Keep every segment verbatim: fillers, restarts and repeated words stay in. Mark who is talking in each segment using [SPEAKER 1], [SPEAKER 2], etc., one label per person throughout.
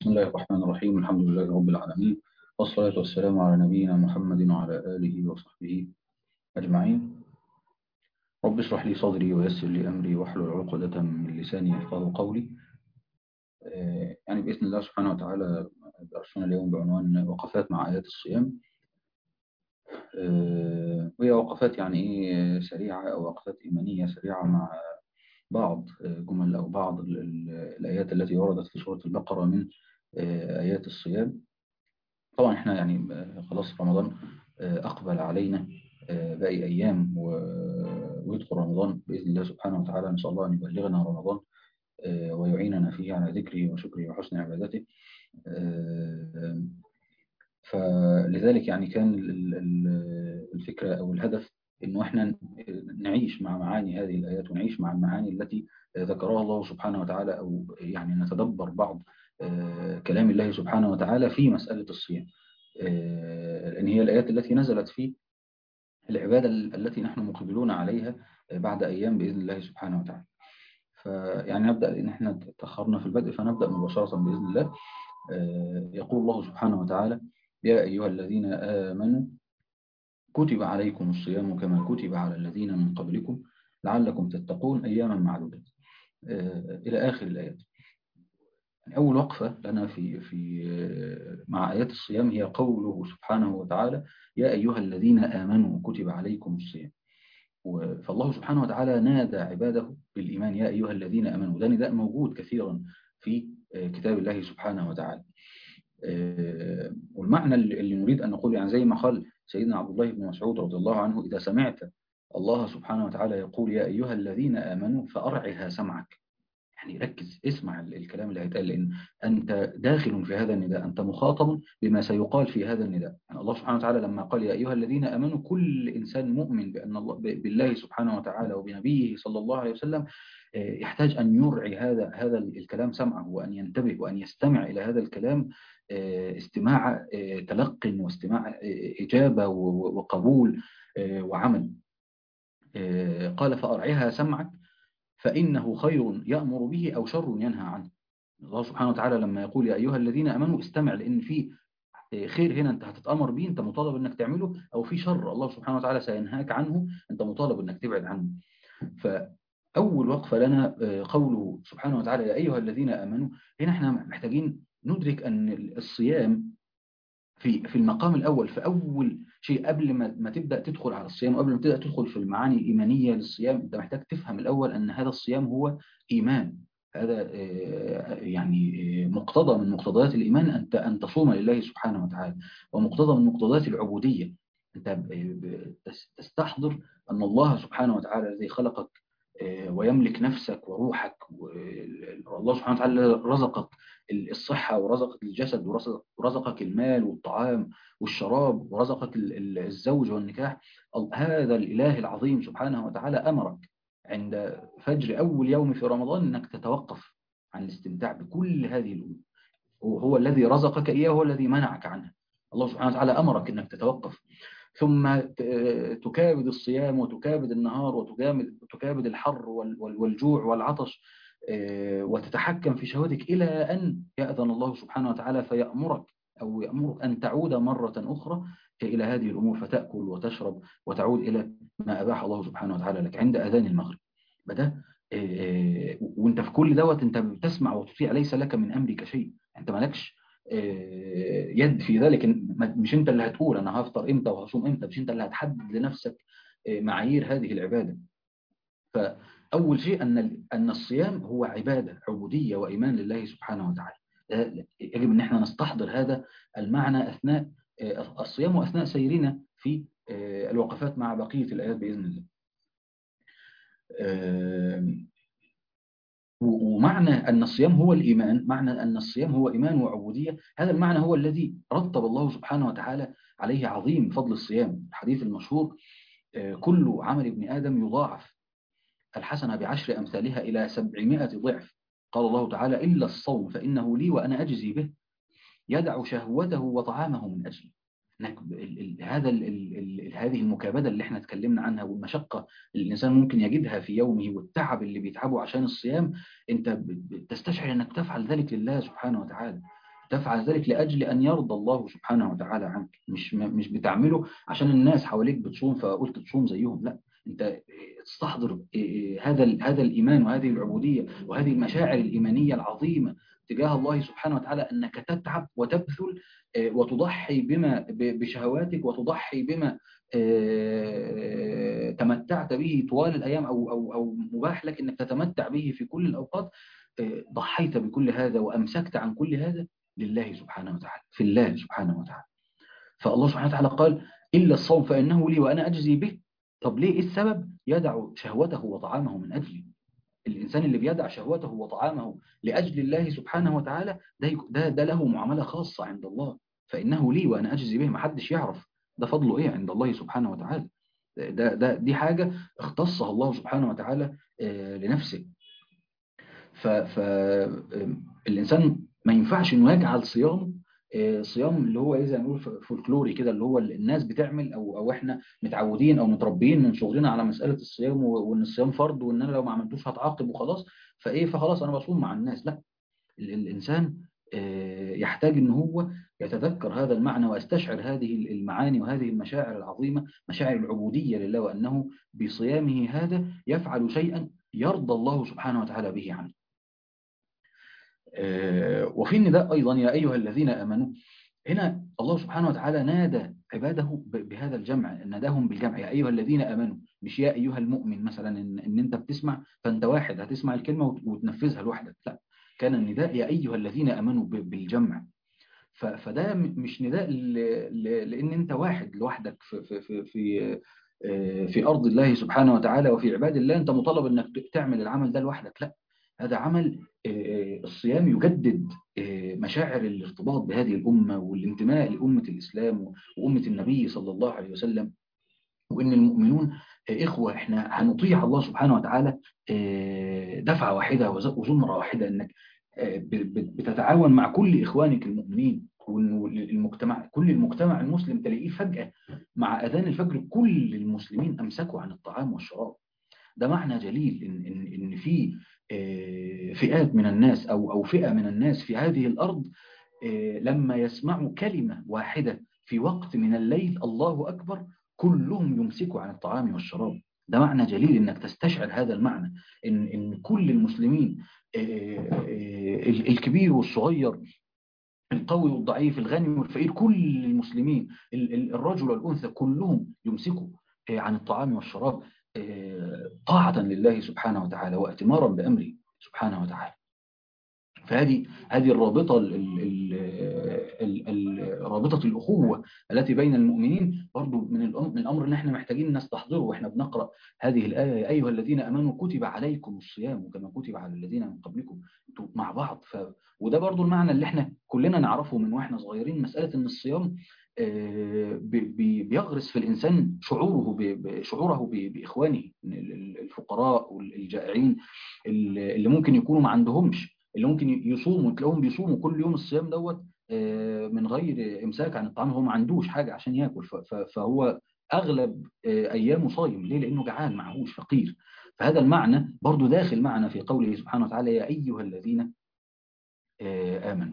[SPEAKER 1] بسم الله الرحمن الرحيم. الحمد لله رب العالمين، والصلاة والسلام على نبينا محمد وعلى آله وصحبه أجمعين. رب اشرح لي صدري ويسر لي أمري واحلل عقدة من لساني يفقهوا قولي. آه، يعني بإذن الله سبحانه وتعالى درسنا اليوم بعنوان وقفات مع آيات الصيام. آه، وهي وقفات يعني إيه سريعة أو وقفات إيمانية سريعة مع بعض جمل أو بعض ال- ال- الآيات التي وردت في سورة البقرة من آه، آيات الصيام. طبعا احنا يعني آه، خلاص رمضان آه، أقبل علينا، آه، باقي أيام و- ويدخل رمضان بإذن الله سبحانه وتعالى. نسأل الله أن يبلغنا رمضان آه، ويعيننا فيه على ذكره وشكره وحسن عبادته. آه، فلذلك يعني كان ال- ال- الفكرة أو الهدف إنه احنا نعيش مع معاني هذه الآيات ونعيش مع المعاني التي ذكرها الله سبحانه وتعالى، أو يعني نتدبر بعض آه، كلام الله سبحانه وتعالى في مسألة الصيام، آه، لأن هي الآيات التي نزلت في العبادة التي نحن مقبلون عليها بعد أيام بإذن الله سبحانه وتعالى. فيعني نبدأ، لأن احنا تأخرنا في البدء فنبدأ مباشرة بإذن الله. آه، يقول الله سبحانه وتعالى: يا أيها الذين آمنوا كتب عليكم الصيام كما كتب على الذين من قبلكم لعلكم تتقون أياما معدودة، آه، إلى آخر الآيات. يعني أول وقفة لنا في في آه، مع آيات الصيام هي قوله سبحانه وتعالى: يا أيها الذين آمنوا كتب عليكم الصيام. و- فالله سبحانه وتعالى نادى عباده بالإيمان: يا أيها الذين آمنوا. ده نداء موجود كثيرا في آه، كتاب الله سبحانه وتعالى. آه، والمعنى اللي اللي نريد أن نقول، يعني زي ما قال سيدنا عبد الله بن مسعود رضي الله عنه: إذا سمعت الله سبحانه وتعالى يقول يا أيها الذين آمنوا فأرعها سمعك. يعني ركز، اسمع ال- الكلام اللي هيتقال، لأن أنت داخل في هذا النداء، أنت مخاطب بما سيقال في هذا النداء. يعني الله سبحانه وتعالى لما قال يا أيها الذين آمنوا، كل إنسان مؤمن بأن الله ب- بالله سبحانه وتعالى وبنبيه صلى الله عليه وسلم آه، يحتاج أن يرعي هذا هذا الكلام سمعه، وأن ينتبه وأن يستمع إلى هذا الكلام آه، استماع آه، تلق واستماع آه، إجابة و- وقبول آه، وعمل. آه، قال فأرعها سمعك فإنه خير يأمر به أو شر ينهى عنه. الله سبحانه وتعالى لما يقول يا أيها الذين أمنوا استمع، لأن في خير هنا أنت هتتأمر به، أنت مطالب أنك تعمله، أو في شر الله سبحانه وتعالى سينهاك عنه، أنت مطالب أنك تبعد عنه. فأول وقفة لنا آه، قوله سبحانه وتعالى يا أيها الذين آمنوا. هنا احنا محتاجين ندرك أن الصيام في في المقام الأول، في أول شيء قبل ما ما تبدأ تدخل على الصيام، وقبل ما تبدأ تدخل في المعاني الإيمانية للصيام، أنت محتاج تفهم الأول أن هذا الصيام هو إيمان. هذا آه، يعني آه، مقتضى من مقتضيات الإيمان أن أن تصوم لله سبحانه وتعالى، ومقتضى من مقتضيات العبودية. أنت ب- ب- تس- تستحضر أن الله سبحانه وتعالى الذي خلقك آه، ويملك نفسك وروحك، والله سبحانه وتعالى رزقك الصحة ورزقك الجسد ورزق- ورزقك المال والطعام والشراب، ورزقك ال- ال- الزوج والنكاح. ال- هذا الإله العظيم سبحانه وتعالى أمرك عند فجر أول يوم في رمضان أنك تتوقف عن الاستمتاع بكل هذه الأمور. هو هو الذي رزقك إياه، هو الذي منعك عنها. الله سبحانه وتعالى أمرك أنك تتوقف، ثم ت- تكابد الصيام وتكابد النهار وتكابد تكابد الحر وال- وال- والجوع والعطش، آه، وتتحكم في شهوتك إلى أن يأذن الله سبحانه وتعالى فيأمرك، أو يأمرك أن تعود مرة أخرى إلى هذه الأمور، فتأكل وتشرب وتعود إلى ما أباح الله سبحانه وتعالى لك عند أذان المغرب. بدأ آه، آه، وانت في كل دوت انت بتسمع وتطيع، ليس لك من امرك شيء، انت مالكش آه، يد في ذلك. ما- مش انت اللي هتقول انا هفطر امتى وهصوم امتى، مش انت اللي هتحدد لنفسك آه، معايير هذه العباده. فاول شيء ان ال- ان الصيام هو عباده، عبوديه وايمان لله سبحانه وتعالى. آه، يجب ان احنا نستحضر هذا المعنى اثناء آه، الصيام، واثناء سيرنا في آه، الوقفات مع بقيه الايات باذن الله. آه، ومعنى أن الصيام هو الإيمان، معنى أن الصيام هو إيمان وعبودية، هذا المعنى هو الذي رتب الله سبحانه وتعالى عليه عظيم فضل الصيام. الحديث المشهور: آه، كل عمل ابن آدم يضاعف، الحسنة بعشر أمثالها إلى سبعمائة ضعف. قال الله تعالى: إلا الصوم فإنه لي وأنا أجزي به، يدع شهوته وطعامه من أجلي. إنك ب- ال- ال- هذا ال- ال- ال- هذه المكابدة اللي احنا اتكلمنا عنها، والمشقة اللي الإنسان ممكن يجدها في يومه، والتعب اللي بيتعبه عشان الصيام، انت ب- بتستشعر انك تفعل ذلك لله سبحانه وتعالى. تفعل ذلك لأجل أن يرضى الله سبحانه وتعالى عنك، مش مش بتعمله عشان الناس حواليك بتصوم فقلت تصوم زيهم، لا، أنت تستحضر هذا هذا الإيمان وهذه العبودية وهذه المشاعر الإيمانية العظيمة تجاه الله سبحانه وتعالى، أنك تتعب وتبذل وتضحي بما بشهواتك، وتضحي بما تمتعت به طوال الأيام أو أو أو مباح لك أنك تتمتع به في كل الأوقات. ضحيت بكل هذا وأمسكت عن كل هذا لله سبحانه وتعالى، في الله سبحانه وتعالى. فالله سبحانه وتعالى قال إلا الصوم فإنه لي وأنا أجزي به. طب ليه؟ إيه السبب؟ يدع شهوته وطعامه من أجلي. الإنسان اللي بيدع شهوته وطعامه لأجل الله سبحانه وتعالى ده ده, ده له معاملة خاصة عند الله. فإنه لي وأنا أجزي به، ما حدش يعرف ده فضله إيه عند الله سبحانه وتعالى. ده ده دي حاجة اختصها الله سبحانه وتعالى لنفسه. فالإنسان ما ينفعش إنه يجعل صيامه صيام اللي هو ايه زي ما نقول فولكلوري كده، اللي هو الناس بتعمل او او احنا متعودين او متربيين من صغرنا على مساله الصيام، وان الصيام فرض وان انا لو ما عملتوش هتعاقب وخلاص، فايه فخلاص انا بصوم مع الناس. لا، الانسان يحتاج ان هو يتذكر هذا المعنى ويستشعر هذه المعاني وهذه المشاعر العظيمه، مشاعر العبوديه لله، وانه بصيامه هذا يفعل شيئا يرضى الله سبحانه وتعالى به عنه. وفي النداء أيضا يا أيها الذين آمنوا، هنا الله سبحانه وتعالى نادى عباده بهذا الجمع، ناداهم بالجمع يا أيها الذين آمنوا، مش يا أيها المؤمن مثلا إن, إن أنت بتسمع فأنت واحد هتسمع الكلمة وتنفذها لوحدك، لا، كان النداء يا أيها الذين آمنوا بالجمع. فده مش نداء لأن أنت واحد لوحدك في, في, في, في في أرض الله سبحانه وتعالى وفي عباد الله أنت مطالب أنك تعمل العمل ده لوحدك، لا، هذا عمل الصيام يجدد مشاعر الارتباط بهذه الأمة والانتماء لأمة الإسلام وأمة النبي صلى الله عليه وسلم، وإن المؤمنون إخوة، إحنا هنطيع الله سبحانه وتعالى دفعة واحدة وزمرة واحدة، إنك بتتعاون مع كل إخوانك المؤمنين، والمجتمع كل المجتمع المسلم تلاقيه فجأة مع أذان الفجر كل المسلمين أمسكوا عن الطعام والشراب. ده معنى جليل إن, إن, إن في فئات من الناس أو أو فئة من الناس في هذه الأرض لما يسمعوا كلمة واحدة في وقت من الليل الله أكبر كلهم يمسكوا عن الطعام والشراب. ده معنى جليل إنك تستشعر هذا المعنى، إن, إن كل المسلمين الكبير والصغير، القوي والضعيف، الغني والفقير، كل المسلمين الرجل والأنثى كلهم يمسكوا عن الطعام والشراب طاعة لله سبحانه وتعالى واتمارا بأمره سبحانه وتعالى. فهذه هذه الرابطة رابطة الأخوة التي بين المؤمنين برضو من من الأمر ان احنا محتاجين نستحضره واحنا بنقرأ هذه الآية يا أيها الذين آمنوا كتب عليكم الصيام كما كتب على الذين من قبلكم، مع بعض. ف... وده برضو المعنى اللي احنا كلنا نعرفه من واحنا صغيرين، مسألة ان الصيام بيغرس في الإنسان شعوره شعوره بإخوانه الفقراء والجائعين اللي ممكن يكونوا ما عندهمش، اللي ممكن يصوموا تلاقوهم بيصوموا كل يوم الصيام دوت من غير إمساك عن الطعام، هو ما عندوش حاجة عشان يأكل، فهو أغلب أيامه صايم. ليه؟ لأنه جعان معهوش فقير. فهذا المعنى برضو داخل معنا في قوله سبحانه وتعالى يا أيها الذين آمنوا.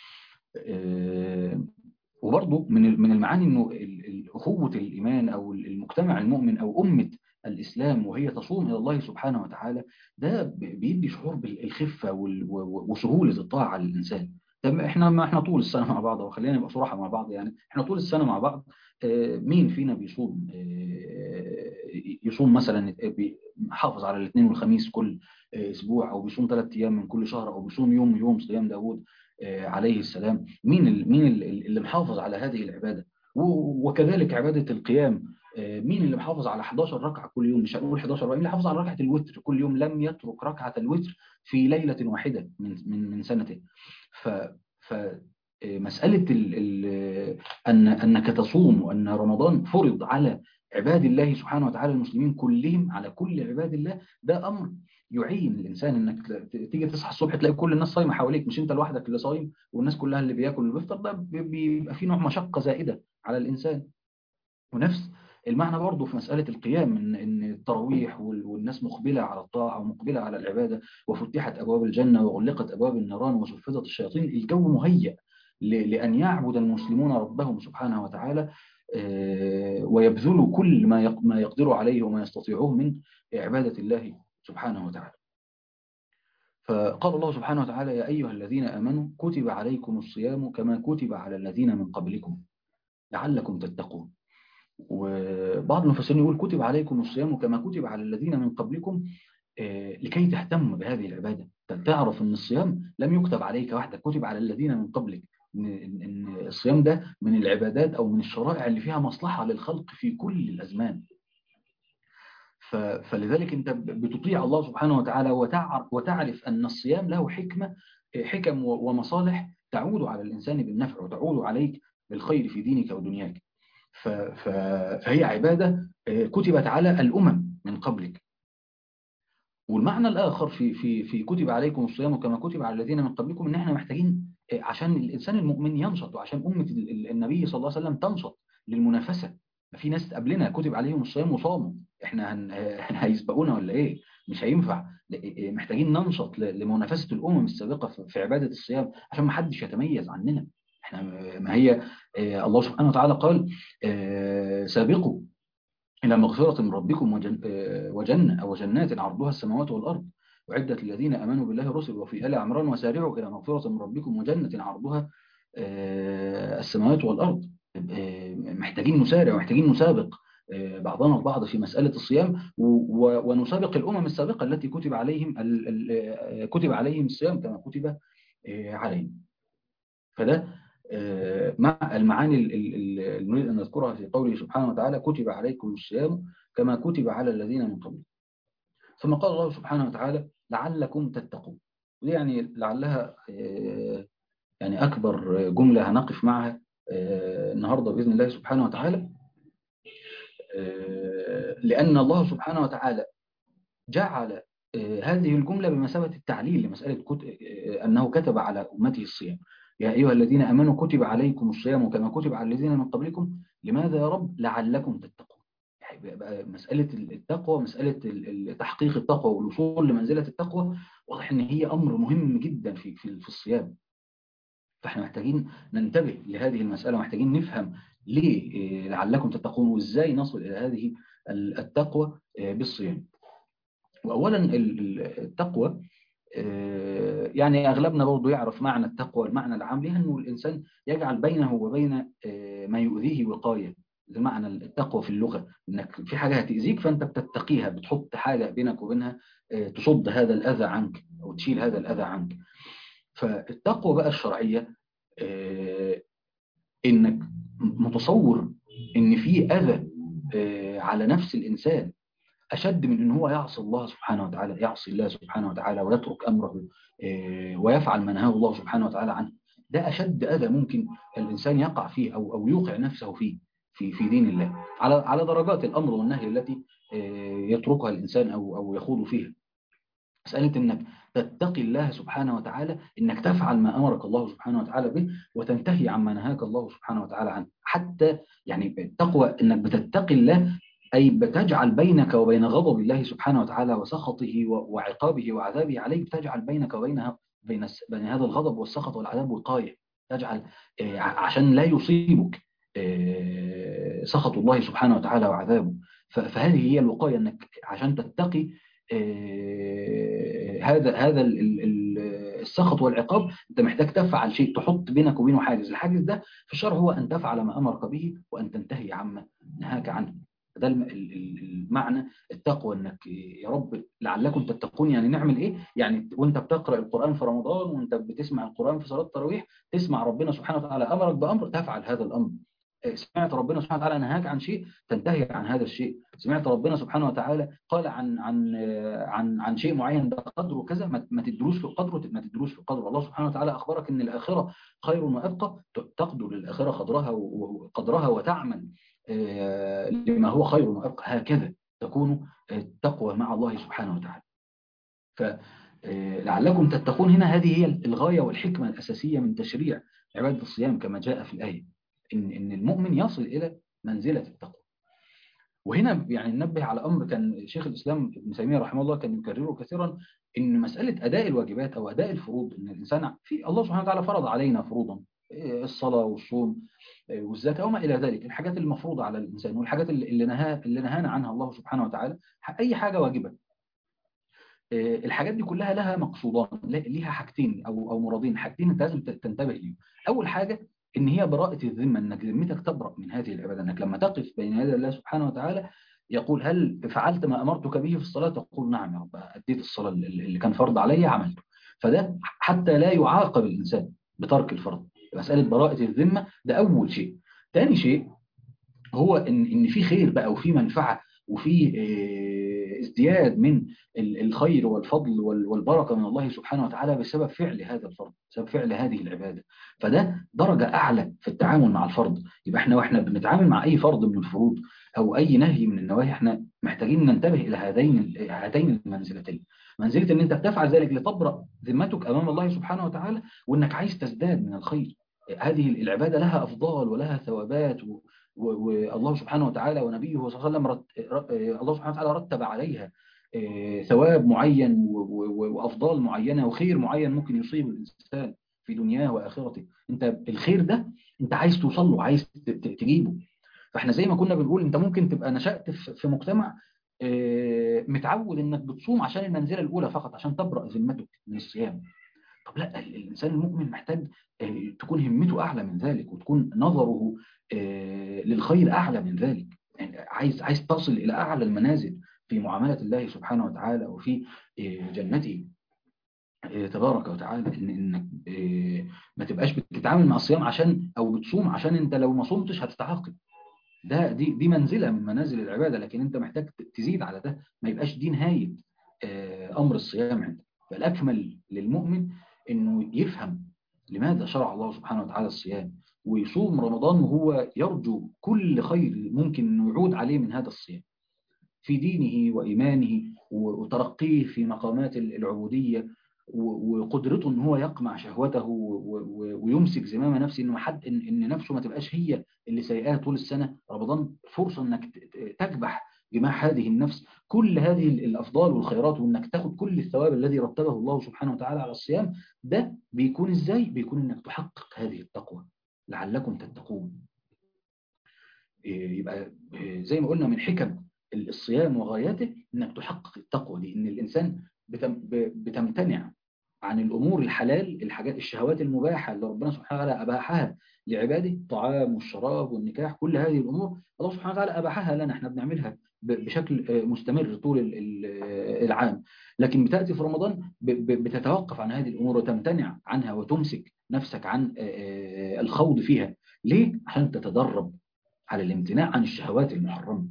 [SPEAKER 1] وبرضو من من المعاني انه اخوه الايمان او المجتمع المؤمن او امه الاسلام وهي تصوم الى الله سبحانه وتعالى، ده بيدي شعور بالخفه وسهوله الطاعه للانسان. طب احنا ما احنا طول السنه مع بعض، وخلينا نبقى صراحه مع بعض، يعني احنا طول السنه مع بعض مين فينا بيصوم يصوم مثلا حافظ على الاثنين والخميس كل اسبوع، او بيصوم ثلاث ايام من كل شهر، او بيصوم يوم يوم صيام داوود عليه السلام؟ مين مين اللي محافظ على هذه العبادة؟ وكذلك عبادة القيام، مين اللي محافظ على حداشر ركعة كل يوم؟ مش هنقول حداشر، مين اللي حافظ على ركعة الوتر كل يوم، لم يترك ركعة الوتر في ليلة واحدة من من من سنته؟ ف ف مسألة ال ال أن أنك تصوم، وأن رمضان فرض على عباد الله سبحانه وتعالى المسلمين كلهم، على كل عباد الله، ده أمر يعين الإنسان إنك تيجي تصحى الصبح تلاقي كل الناس صايمة حواليك، مش أنت لوحدك اللي صايم والناس كلها اللي بياكل اللي بيفطر. ده بيبقى فيه نوع مشقة زائدة على الإنسان. ونفس المعنى برضه في مسألة القيام، إن إن التراويح والناس مقبلة على الطاعة ومقبلة على العبادة، وفتحت أبواب الجنة وغلقت أبواب النيران وصفدت الشياطين، الجو مهيأ لأن يعبد المسلمون ربهم سبحانه وتعالى ويبذلوا كل ما يقدروا عليه وما يستطيعوه من عبادة الله سبحانه وتعالى. فقال الله سبحانه وتعالى: يا أيها الذين آمنوا كتب عليكم الصيام كما كتب على الذين من قبلكم لعلكم تتقون. وبعض المفسرين يقول كتب عليكم الصيام كما كتب على الذين من قبلكم لكي تهتم بهذه العبادة. تعرف أن الصيام لم يكتب عليك وحدك، كتب على الذين من قبلك. إن الصيام ده من العبادات أو من الشرائع اللي فيها مصلحة للخلق في كل الأزمان. فلذلك أنت بتطيع الله سبحانه وتعالى وتعرف أن الصيام له حكمة حكم ومصالح تعود على الإنسان بالنفع وتعود عليك بالخير في دينك ودنياك. فهي عبادة كتبت على الأمم من قبلك. والمعنى الآخر في في في كتب عليكم الصيام كما كتب على الذين من قبلكم إن احنا محتاجين عشان الإنسان المؤمن ينشط، وعشان أمة النبي صلى الله عليه وسلم تنشط للمنافسة. في ناس قبلنا كتب عليهم الصيام وصاموا، احنا هن... هيسبقونا ولا ايه؟ مش هينفع. محتاجين ننشط لمنافسة الأمم السابقة في عبادة الصيام عشان ما حدش يتميز عننا. احنا ما هي الله سبحانه وتعالى قال: سابقوا إلى مغفرة من ربكم وجن... وجنة أو جنات عرضها السماوات والأرض وعدة الذين آمنوا بالله رسل. وفي آل عمران: وسارعوا إلى مغفرة من ربكم وجنة عرضها السماوات والأرض. محتاجين نسارع ومحتاجين نسابق بعضنا البعض في مسألة الصيام، ونسابق الأمم السابقة التي كتب عليهم كتب عليهم الصيام كما كتب عليهم. فده مع المعاني اللي نريد أن نذكرها في قوله سبحانه وتعالى: كتب عليكم الصيام كما كتب على الذين من قبلكم. ثم قال الله سبحانه وتعالى: لعلكم تتقون. ودي يعني لعلها يعني أكبر جملة هنقف معها النهاردة بإذن الله سبحانه وتعالى، لأن الله سبحانه وتعالى جعل هذه الجملة بمثابة التعليل لمسألة أنه كتب على أمته الصيام. يا أيها الذين آمنوا كتب عليكم الصيام كما كتب على الذين من قبلكم. لماذا يا رب؟ لعلكم تتقون. مسألة التقوى، مسألة تحقيق التقوى والوصول لمنزلة التقوى، واضح أن هي أمر مهم جدا في في الصيام. فاحنا محتاجين ننتبه لهذه المسألة، محتاجين نفهم ليه لعلكم تتقون وإزاي نصل إلى هذه التقوى بالصيام. وأولا التقوى يعني أغلبنا برضو يعرف معنى التقوى المعنى العام لها، أنه الإنسان يجعل بينه وبين ما يؤذيه وقاية. المعنى التقوى في اللغة أنك في حاجة هتأذيك فأنت بتتقيها، بتحط حاجة بينك وبينها تصد هذا الأذى عنك أو تشيل هذا الأذى عنك. فالتقوى بقى الشرعية إنك متصور إن في أذى على نفس الإنسان أشد من إن هو يعصي الله سبحانه وتعالى، يعصي الله سبحانه وتعالى ويترك أمره ويفعل ما نهاه الله سبحانه وتعالى عنه. ده أشد أذى ممكن الإنسان يقع فيه أو أو يوقع نفسه فيه في في دين الله، على على درجات الأمر والنهي التي يتركها الإنسان أو أو يخوض فيها. مسألة إنك تتقي الله سبحانه وتعالى، إنك تفعل ما أمرك الله سبحانه وتعالى به وتنتهي عما نهاك الله سبحانه وتعالى عنه. حتى يعني التقوى إنك بتتقي الله، أي بتجعل بينك وبين غضب الله سبحانه وتعالى وسخطه وعقابه وعذابه عليك، بتجعل بينك وبينها بين بين هذا الغضب والسخط والعذاب وقاية، تجعل عشان لا يصيبك سخط الله سبحانه وتعالى وعذابه. فهذه هي الوقاية، إنك عشان تتقي هذا هذا السخط والعقاب أنت محتاج تفعل شيء تحط بينك وبينه حاجز. الحاجز ده في الشرع هو أن تفعل ما أمرك به وأن تنتهي عما نهاك عنه. ده المعنى التقوى، انك يا رب لعلكم تتقون. يعني نعمل ايه؟ يعني وانت بتقرأ القرآن في رمضان وانت بتسمع القرآن في صلاة التراويح، تسمع ربنا سبحانه وتعالى امرك بامر تفعل هذا الامر. سمعت ربنا سبحانه وتعالى نهاك عن شيء تنتهي عن هذا الشيء. سمعت ربنا سبحانه وتعالى قال عن عن عن عن شيء معين ده قدره كذا، ما تدروش في قدره، ما تدروش في قدره. الله سبحانه وتعالى اخبرك ان الاخره خير وابقى، تقدر الاخره قدرها وقدرها وتعمل لما هو خير وأبقى. هكذا تكون التقوى مع الله سبحانه وتعالى. فلعلكم تتقون هنا هذه هي الغاية والحكمة الأساسية من تشريع عبادة الصيام كما جاء في الآية، إن إن المؤمن يصل إلى منزلة التقوى. وهنا يعني ننبه على أمر كان شيخ الإسلام ابن تيمية رحمه الله كان يكرره كثيرا، إن مسألة أداء الواجبات أو أداء الفروض، إن الإنسان في الله سبحانه وتعالى فرض علينا فروضا الصلاة والصوم والزكاة وما إلى ذلك، الحاجات المفروضة على الإنسان والحاجات اللي نهى اللي نهانا عنها الله سبحانه وتعالى، أي حاجة واجبة. الحاجات دي كلها لها مقصودان، ليها حاجتين أو أو مرادين، حاجتين أنت لازم تنتبه ليهم. أول حاجة إن هي براءة الذمة، إنك ذمتك تبرأ من هذه العبادة، إنك لما تقف بين يدي الله سبحانه وتعالى يقول هل فعلت ما أمرتك به في الصلاة؟ تقول نعم يا رب، أديت الصلاة اللي كان فرض علي عملته. فده حتى لا يعاقب الإنسان بترك الفرض، مسألة براءة الذمة ده أول شيء. ثاني شيء هو إن إن في خير بقى وفي منفعة وفي ازدياد من الخير والفضل والبركة من الله سبحانه وتعالى بسبب فعل هذا الفرض، بسبب فعل هذه العبادة. فده درجة أعلى في التعامل مع الفرض. يبقى احنا واحنا بنتعامل مع أي فرض من الفروض أو أي نهي من النواهي، احنا محتاجين ننتبه إلى هذين هاتين المنزلتين، منزلة إن أنت بتفعل ذلك لتبرأ ذمتك أمام الله سبحانه وتعالى، وإنك عايز تزداد من الخير. هذه العبادة لها أفضال ولها ثوابات، والله سبحانه وتعالى ونبيه صلى الله عليه وسلم رت... الله سبحانه وتعالى رتب عليها ثواب معين وأفضال معينة وخير معين ممكن يصيب الإنسان في دنياه وآخرته. أنت الخير ده أنت عايز توصل له، عايز تجيبه. فإحنا زي ما كنا بنقول أنت ممكن تبقى نشأت في مجتمع متعود أنك بتصوم عشان المنزلة الأولى فقط، عشان تبرأ ذمتك من الصيام. طب لا، الإنسان المؤمن محتاج تكون همته أعلى من ذلك، وتكون نظره للخير أعلى من ذلك. يعني عايز عايز تصل إلى أعلى المنازل في معاملة الله سبحانه وتعالى وفي جنته تبارك وتعالى. إن إنك ما تبقاش بتتعامل مع الصيام عشان أو بتصوم عشان أنت لو ما صمتش هتتعاقب. ده دي دي منزلة من منازل العبادة، لكن أنت محتاج تزيد على ده، ما يبقاش دي نهاية أمر الصيام عندك. فالأكمل للمؤمن إنه يفهم لماذا شرع الله سبحانه وتعالى الصيام، ويصوم رمضان وهو يرجو كل خير ممكن أنه يعود عليه من هذا الصيام في دينه وإيمانه وترقيه في مقامات العبودية، وقدرته أن هو يقمع شهوته ويمسك زمام نفسه، إنه حد إن, إن نفسه ما تبقاش هي اللي سيئاه طول السنة. رمضان فرصة أنك تكبح جماح هذه النفس، كل هذه الأفضال والخيرات، وأنك تاخد كل الثواب الذي رتبه الله سبحانه وتعالى على الصيام. ده بيكون إزاي؟ بيكون أنك تحقق هذه التقوى لعلكم تتقون. يبقى زي ما قلنا من حكم الصيام وغايته انك تحقق التقوى دي، ان الانسان بتمتنع عن الامور الحلال، الحاجات الشهوات المباحه اللي ربنا سبحانه وتعالى اباحها لعباده، الطعام والشراب والنكاح، كل هذه الامور الله سبحانه وتعالى اباحها لنا، احنا بنعملها بشكل مستمر طول العام. لكن بتاتي في رمضان بتتوقف عن هذه الامور وتمتنع عنها وتمسك نفسك عن الخوض فيها. ليه؟ عشان تتدرب على الامتناع عن الشهوات المحرمه.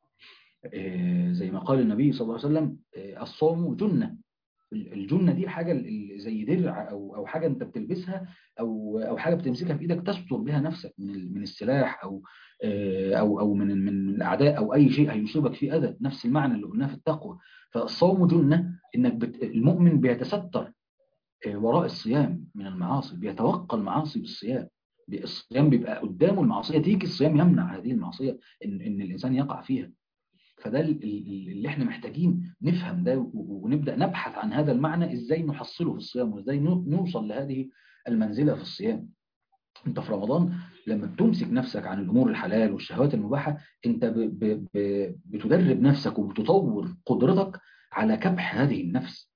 [SPEAKER 1] زي ما قال النبي صلى الله عليه وسلم الصوم جنة. الجنة دي الحاجة زي درع أو أو حاجة أنت بتلبسها أو أو حاجة بتمسكها في إيدك تستر بها نفسك من من السلاح أو أو أو من من الأعداء أو أي شيء هيصيبك فيه أذى. نفس المعنى اللي قلناه في التقوى. فالصوم جنة، إنك بت... المؤمن بيتستر وراء الصيام من المعاصي، بيتوقى المعاصي بالصيام. الصيام بيبقى قدامه المعصية تيجي، الصيام يمنع هذه المعصية إن إن الإنسان يقع فيها. فده اللي احنا محتاجين نفهم ده، ونبدأ نبحث عن هذا المعنى ازاي نحصله في الصيام، وازاي نوصل لهذه المنزلة في الصيام. انت في رمضان لما بتمسك نفسك عن الامور الحلال والشهوات المباحة، انت ب ب ب بتدرب نفسك وبتطور قدرتك على كبح هذه النفس،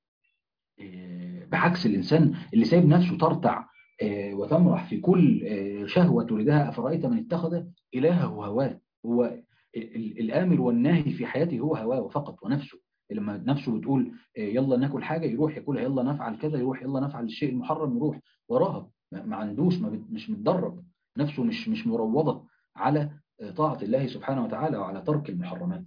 [SPEAKER 1] بعكس الانسان اللي سايب نفسه ترتع وتمرح في كل شهوة تريدها. أفرأيت من اتخذ إلهه هواه. هو الآمر والناهي في حياته هو هواه فقط ونفسه. لما نفسه بتقول يلا ناكل حاجة يروح ياكلها، يلا نفعل كذا يروح، يلا نفعل الشيء المحرم يروح وراها. ما عندوش، ما مش متدرب نفسه، مش مش مروضة على طاعة الله سبحانه وتعالى وعلى ترك المحرمات.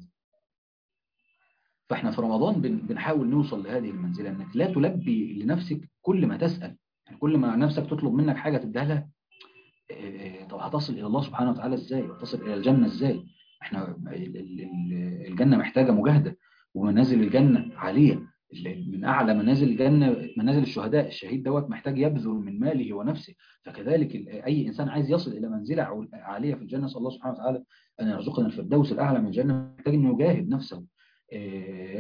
[SPEAKER 1] فاحنا في رمضان بنحاول نوصل لهذه المنزلة، انك لا تلبي لنفسك كل ما تسأل. يعني كل ما نفسك تطلب منك حاجة تديها لها، طب هتصل إلى الله سبحانه وتعالى إزاي؟ هتصل إلى الجنة إزاي؟ إحنا الجنة محتاجة مجاهدة، ومنازل الجنة عالية. من أعلى منازل الجنة منازل الشهداء. الشهيد دوت محتاج يبذل من ماله ونفسه. فكذلك أي إنسان عايز يصل إلى منزلة عالية في الجنة، صلى الله سبحانه وتعالى أن يرزقنا الفردوس الأعلى من الجنة، محتاج أنه يجاهد نفسه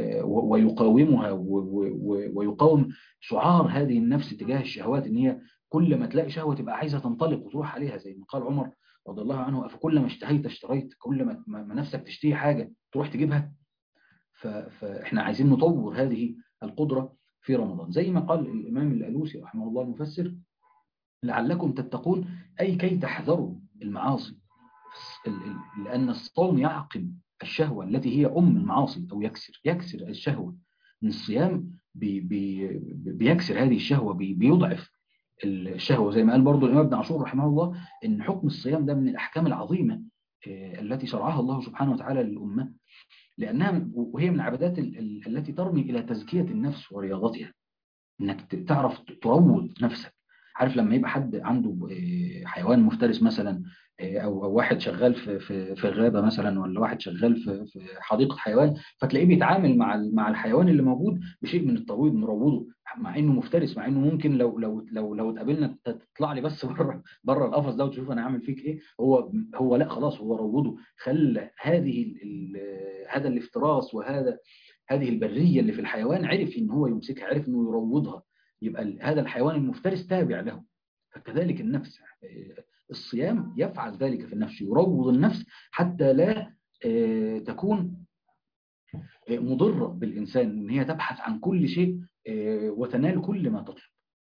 [SPEAKER 1] ويقاومها ويقاوم شعار هذه النفس تجاه الشهوات، ان هي كل ما تلاقي شهوة تبقى عايزة تنطلق وتروح عليها، زي ما قال عمر رضي الله عنه: أفكل ما اشتهيت اشتريت، كل ما ما نفسك تشتهي حاجة تروح تجيبها. فإحنا عايزين نطور هذه القدرة في رمضان، زي ما قال الإمام الألوسي رحمه الله المفسر: لعلكم تتقون، أي كي تحذروا المعاصي، لأن الصوم يعقم الشهوة التي هي أم المعاصي، أو يكسر يكسر الشهوة. من الصيام بي بي بيكسر هذه الشهوة، بي بيضعف الشهوة، زي ما قال برضو الإمام ابن عاشور رحمه الله إن حكم الصيام ده من الأحكام العظيمة التي شرعها الله سبحانه وتعالى للأمة، لأنها وهي من العبادات التي ترمي إلى تزكية النفس ورياضتها، إنك تعرف تروض نفسك. عارف لما يبقى حد عنده حيوان مفترس مثلا، او او واحد شغال في في في غابه مثلا، ولا واحد شغال في في حديقه حيوان، فتلاقيه بيتعامل مع مع الحيوان اللي موجود بشيء من الترويض، مروضه، مع انه مفترس، مع انه ممكن لو لو لو لو اتقابلنا تطلع لي بس بره بره القفص ده وتشوف انا عامل فيك ايه. هو هو لا خلاص، هو روضه، خلى هذه هذا الافتراس وهذا هذه البريه اللي في الحيوان، عرف ان هو يمسكها، عرف انه يروضها، يبقى هذا الحيوان المفترس تابع له. فكذلك النفس، الصيام يفعل ذلك في النفس، يروض النفس حتى لا تكون مضرة بالإنسان، إن هي تبحث عن كل شيء وتنال كل ما تطلب.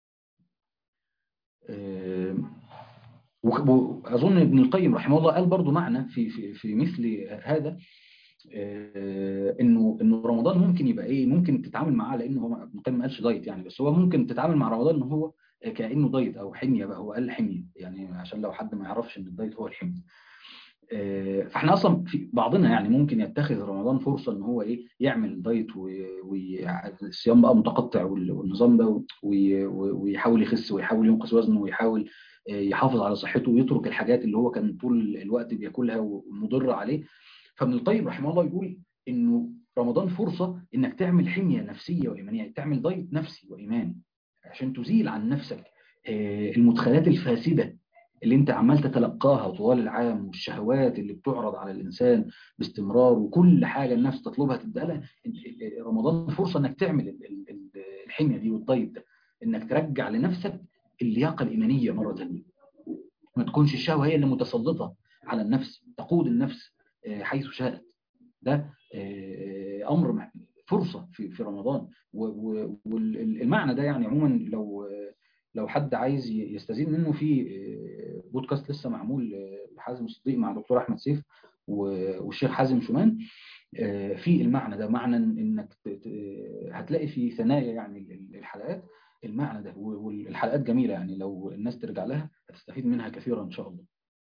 [SPEAKER 1] وأظن ابن القيم رحمه الله قال برضو معنى في في في مثل هذا، انه انه رمضان ممكن يبقى ايه، ممكن تتعامل معاه، لانه هو ابن القيم ما قالش دايت يعني، بس هو ممكن تتعامل مع رمضان ان هو كانه دايت او حميه بقى، هو قال حميه يعني عشان لو حد ما يعرفش ان الدايت هو الحميه. فاحنا اصلا في بعضنا يعني ممكن يتخذ رمضان فرصه ان هو ايه، يعمل دايت والصيام بقى متقطع والنظام ده، ويحاول يخس ويحاول ينقص وزنه ويحاول يحافظ على صحته ويترك الحاجات اللي هو كان طول الوقت بياكلها ومضره عليه. فابن القيم رحمه الله يقول انه رمضان فرصه انك تعمل حميه نفسيه وايمانيه، تعمل دايت نفسي وايماني عشان تزيل عن نفسك المدخلات الفاسده اللي انت عمال تتلقاها طوال العام، والشهوات اللي بتعرض على الانسان باستمرار، وكل حاجه النفس تطلبها تبدا لها. رمضان فرصه انك تعمل الحميه دي والدايت ده، انك ترجع لنفسك اللياقه الايمانيه مره ثانيه، ما تكونش الشهوه هي اللي متسلطه على النفس، تقود النفس حيث شاءت. ده امر فرصه في في رمضان. والمعنى ده يعني عموما لو لو حد عايز يستزيد منه، في بودكاست لسه معمول لحازم صديق مع دكتور احمد سيف والشيخ حازم شومان في المعنى ده، معنى انك هتلاقي في ثنايا يعني الحلقات المعنى ده، والحلقات جميله يعني لو الناس ترجع لها هتستفيد منها كثيرا ان شاء الله.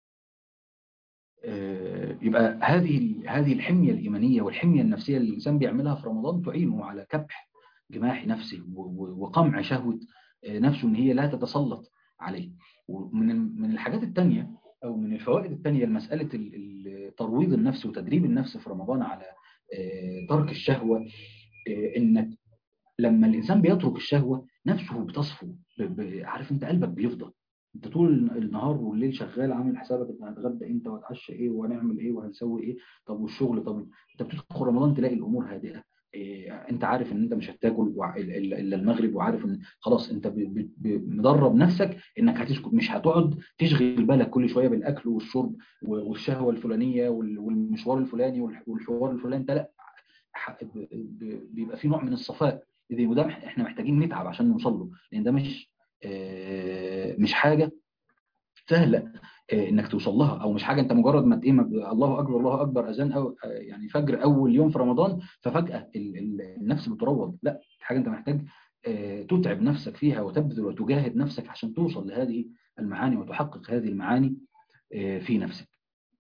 [SPEAKER 1] يبقى هذه هذه الحميه الايمانيه والحميه النفسيه اللي الانسان بيعملها في رمضان تعينه على كبح جماح نفسه وقمع شهوه نفسه ان هي لا تتسلط عليه. ومن من الحاجات الثانيه او من الفوائد الثانيه لمساله ترويض النفس وتدريب النفس في رمضان على ترك الشهوه، انك لما الانسان بيترك الشهوه نفسه بتصفو، عارف انت قلبك بيفضى، انت طول النهار والليل شغال عامل حسابك انت هتغدى امتى وهتعشى ايه وهنعمل ايه وهنسوي ايه، طب والشغل، طب انت بتدخل رمضان تلاقي الامور هادئه، إيه انت عارف ان انت مش هتاكل الا المغرب، وعارف ان خلاص انت مدرب نفسك انك هتسكت، مش هتقعد تشغل بالك كل شويه بالاكل والشرب والشهوه الفلانيه والمشوار الفلاني والحوار الفلاني، انت لا، بيبقى في نوع من الصفاء، وده احنا محتاجين نتعب عشان نوصل له، لان ده مش مش حاجه سهله انك توصل لها، او مش حاجه انت مجرد ما ايه الله اكبر الله اكبر اذان او يعني فجر اول يوم في رمضان ففجاه النفس بتروض، لا، حاجه انت محتاج تتعب نفسك فيها وتبذل وتجاهد نفسك عشان توصل لهذه المعاني وتحقق هذه المعاني في نفسك.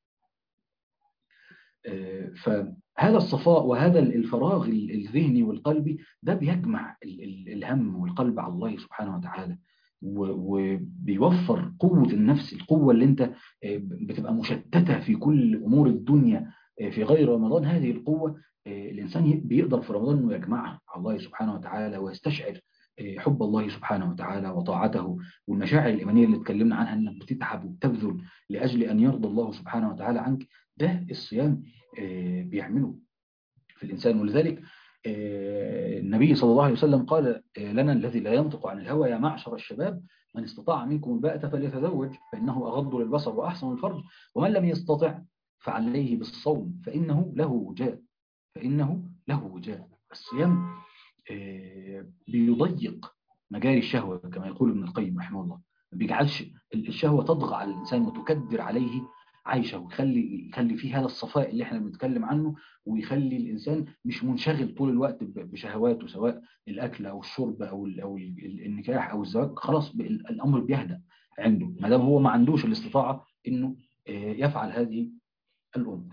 [SPEAKER 1] فهذا الصفاء وهذا الفراغ الذهني والقلبي ده بيجمع الهم والقلب على الله سبحانه وتعالى، وبيوفر قوة النفس، القوة اللي انت بتبقى مشتتة في كل أمور الدنيا في غير رمضان، هذه القوة الإنسان بيقدر في رمضان أنه يجمعها على الله سبحانه وتعالى ويستشعر حب الله سبحانه وتعالى وطاعته، والمشاعر الإيمانية اللي اتكلمنا عنها أنك بتتعب وبتبذل لأجل أن يرضى الله سبحانه وتعالى عنك. ده الصيام بيعمله في الإنسان. ولذلك النبي صلى الله عليه وسلم قال لنا: الذي لا ينطق عن الهوى يا معشر الشباب من استطاع منكم الباءة فليتزوج فإنه أغض للبصر وأحسن الفرج، ومن لم يستطع فعليه بالصوم فإنه له وجاء فإنه له وجاء. الصيام بيضيق مجاري الشهوة كما يقول ابن القيم رحمه الله، ما بيجعلش الشهوة تطغى على الإنسان وتكدر عليه عيشه، ويخلي يخلي فيه هذا الصفاء اللي احنا بنتكلم عنه، ويخلي الإنسان مش منشغل طول الوقت بشهواته، سواء الأكل أو الشرب أو أو النكاح أو الزواج. خلاص الأمر بيهدأ عنده ما دام هو ما عندوش الاستطاعة إنه يفعل هذه الأمور.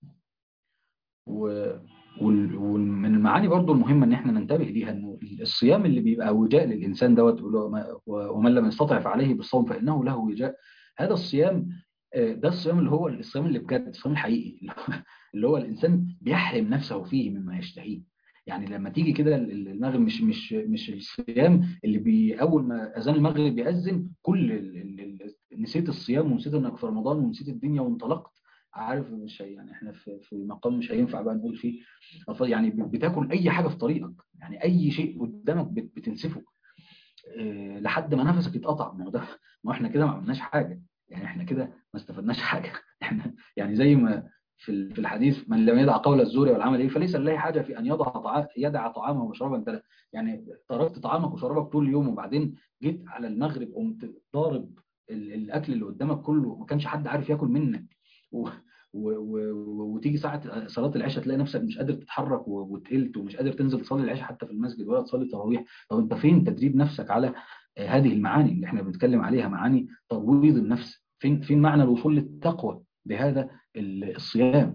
[SPEAKER 1] ومن المعاني برضو المهمة ان احنا ننتبه ليها، انه الصيام اللي بيبقى وجاء للإنسان دوت، ومن لم يستطع فعليه بالصوم فإنه له وجاء. هذا الصيام ده الصيام اللي هو الصيام اللي بجد، الصيام الحقيقي اللي هو الإنسان بيحرم نفسه فيه مما يشتهيه. يعني لما تيجي كده المغرب، مش مش مش الصيام اللي بي اول ما اذان المغرب بيأذن كل ال ال نسيت الصيام ونسيت انك في رمضان ونسيت الدنيا وانطلقت. عارف مش يعني احنا في في مقام مش هينفع بقى نقول فيه، يعني بتاكل اي حاجه في طريقك، يعني اي شيء قدامك بتنسفه اه لحد ما نفسك يتقطع. ما هو ده، ما احنا كده ما عملناش حاجه، يعني احنا كده ما استفدناش حاجه. احنا يعني زي ما في في الحديث، من لم يدع قول الزور والعمل ايه فليس لله حاجه في ان يضع طعام يدع طعامه وشرابه. انت يعني تركت طعامك وشرابك طول اليوم، وبعدين جيت على المغرب قمت ضارب الاكل اللي قدامك كله، ما كانش حد عارف ياكل منك، و... و... و... وتيجي ساعة صلاة العشاء تلاقي نفسك مش قادر تتحرك وتقلت ومش قادر تنزل تصلي العشاء حتى في المسجد ولا تصلي تراويح. طب انت فين تدريب نفسك على هذه المعاني اللي احنا بنتكلم عليها، معاني ترويض النفس؟ فين فين معنى الوصول للتقوى بهذا الصيام؟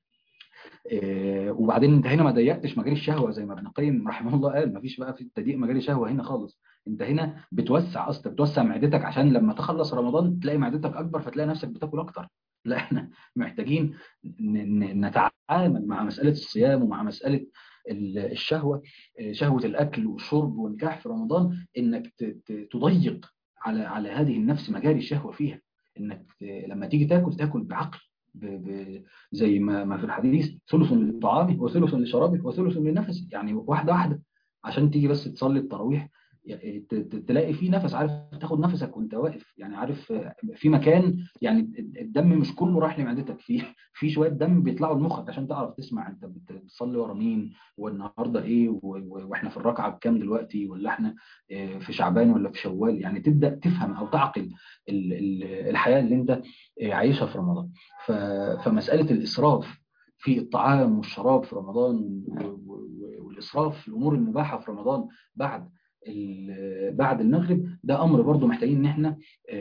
[SPEAKER 1] وبعدين انت هنا ما ضيقتش مجال الشهوه زي ما ابن القيم رحمه الله قال، ما فيش بقى في تضييق مجال الشهوه هنا خالص. انت هنا بتوسع اصلا، بتوسع معدتك عشان لما تخلص رمضان تلاقي معدتك اكبر فتلاقي نفسك بتاكل اكتر. لا، احنا محتاجين نتعامل مع مساله الصيام ومع مساله الشهوه، شهوه الاكل والشرب والنكاح في رمضان، انك تضيق على على هذه النفس مجاري الشهوه فيها، انك لما تيجي تاكل تاكل بعقل، ب... ب... زي ما ما في الحديث، ثلث للطعام وثلث لشرابه وثلث للنفس، يعني واحده واحده عشان تيجي بس تصلي التراويح تلاقي في نفس، عارف تاخد نفسك وانت واقف، يعني عارف في مكان، يعني الدم مش كله رايح لمعدتك، في في شويه دم بيطلعوا لمخك عشان تعرف تسمع انت بتصلي ورا مين، والنهارده ايه، واحنا في الركعه بكام دلوقتي، ولا احنا في شعبان ولا في شوال، يعني تبدا تفهم او تعقل الحياه اللي انت عايشها في رمضان. فمساله الاسراف في الطعام والشراب في رمضان، والاسراف في الامور المباحه في رمضان بعد بعد المغرب، ده امر برضو محتاجين ان احنا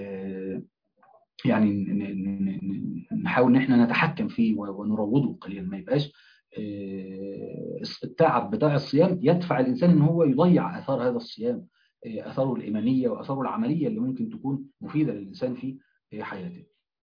[SPEAKER 1] يعني نحاول ان احنا نتحكم فيه ونروضه قليلا، ما يبقاش التعب بتاع الصيام يدفع الانسان ان هو يضيع اثار هذا الصيام، اثاره الايمانيه واثاره العمليه اللي ممكن تكون مفيده للانسان في حياته.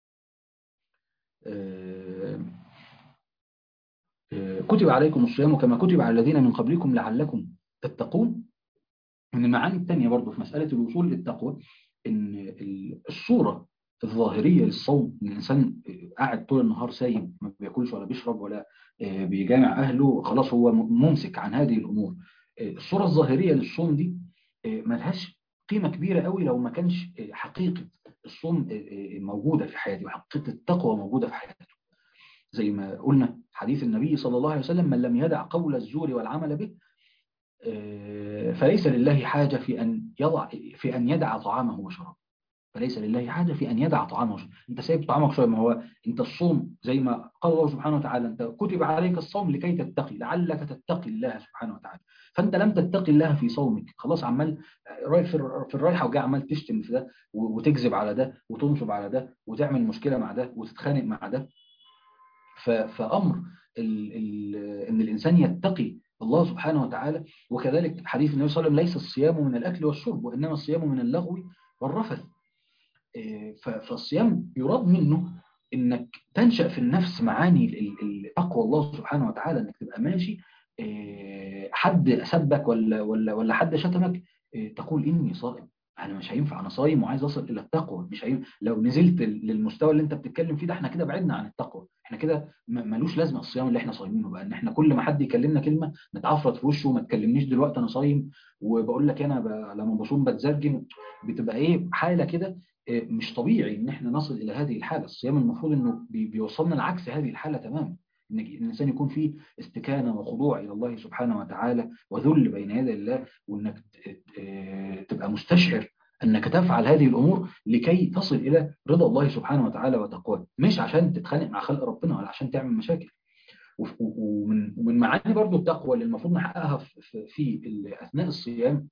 [SPEAKER 1] كتب عليكم الصيام كما كتب على الذين من قبلكم لعلكم تتقون. من المعاني الثانية برضو في مسألة الوصول للتقوى، إن الصورة الظاهرية للصوم، إن الإنسان قاعد طول النهار سايب، ما بياكلش ولا بيشرب ولا بيجامع أهله، خلاص هو ممسك عن هذه الأمور. الصورة الظاهرية للصوم دي ملهاش قيمة كبيرة قوي لو ما كانش حقيقة الصوم موجودة في حياته وحقيقة التقوى موجودة في حياته. زي ما قلنا حديث النبي صلى الله عليه وسلم: من لم يدع قول الزور والعمل به فليس لله حاجة في أن يضع في أن يدع طعامه وشرابه. فليس لله حاجة في أن يدع طعامه وشرابه. أنت سايب طعامك شوية، ما هو أنت الصوم زي ما قال الله سبحانه وتعالى: أنت كتب عليك الصوم لكي تتقي، لعلك تتقي الله سبحانه وتعالى. فأنت لم تتقي الله في صومك، خلاص عمال رايح في الرايحة وجاي عمال تشتم في ده وتكذب على ده وتنصب على ده وتعمل مشكلة مع ده وتتخانق مع ده. فأمر ال ال إن الإنسان يتقي الله سبحانه وتعالى. وكذلك حديث النبي صلى الله عليه وسلم: ليس الصيام من الأكل والشرب وإنما الصيام من اللغو والرفث. فالصيام يراد منه إنك تنشأ في النفس معاني تقوى الله سبحانه وتعالى، إنك تبقى ماشي حد سبك ولا ولا ولا حد شتمك تقول إني صائم، انا مش هينفع، انا صايم وعايز اصل الى التقوى، مش هينفع لو نزلت للمستوى اللي انت بتتكلم فيه ده، احنا كده بعدنا عن التقوى، احنا كده ملوش لازمه الصيام اللي احنا صايمينه بقى، ان احنا كل ما حد يكلمنا كلمه نتعفرت في وشه وما تكلمنيش دلوقتي انا صايم، وبقول لك انا ب... لما بصوم بتزرجن، بتبقى ايه حاله كده. إيه، مش طبيعي ان احنا نصل الى هذه الحاله. الصيام المفروض انه بي... بيوصلنا لعكس هذه الحاله تماما، ان الانسان يكون فيه استكانه وخضوع الى الله سبحانه وتعالى وذل بين يدي الله، وانك تبقى مستشعر أنك تفعل هذه الأمور لكي تصل إلى رضا الله سبحانه وتعالى وتقواه، مش عشان تتخانق مع خلق ربنا ولا عشان تعمل مشاكل. ومن ومن معاني برضو التقوى اللي المفروض نحققها في, في أثناء الصيام،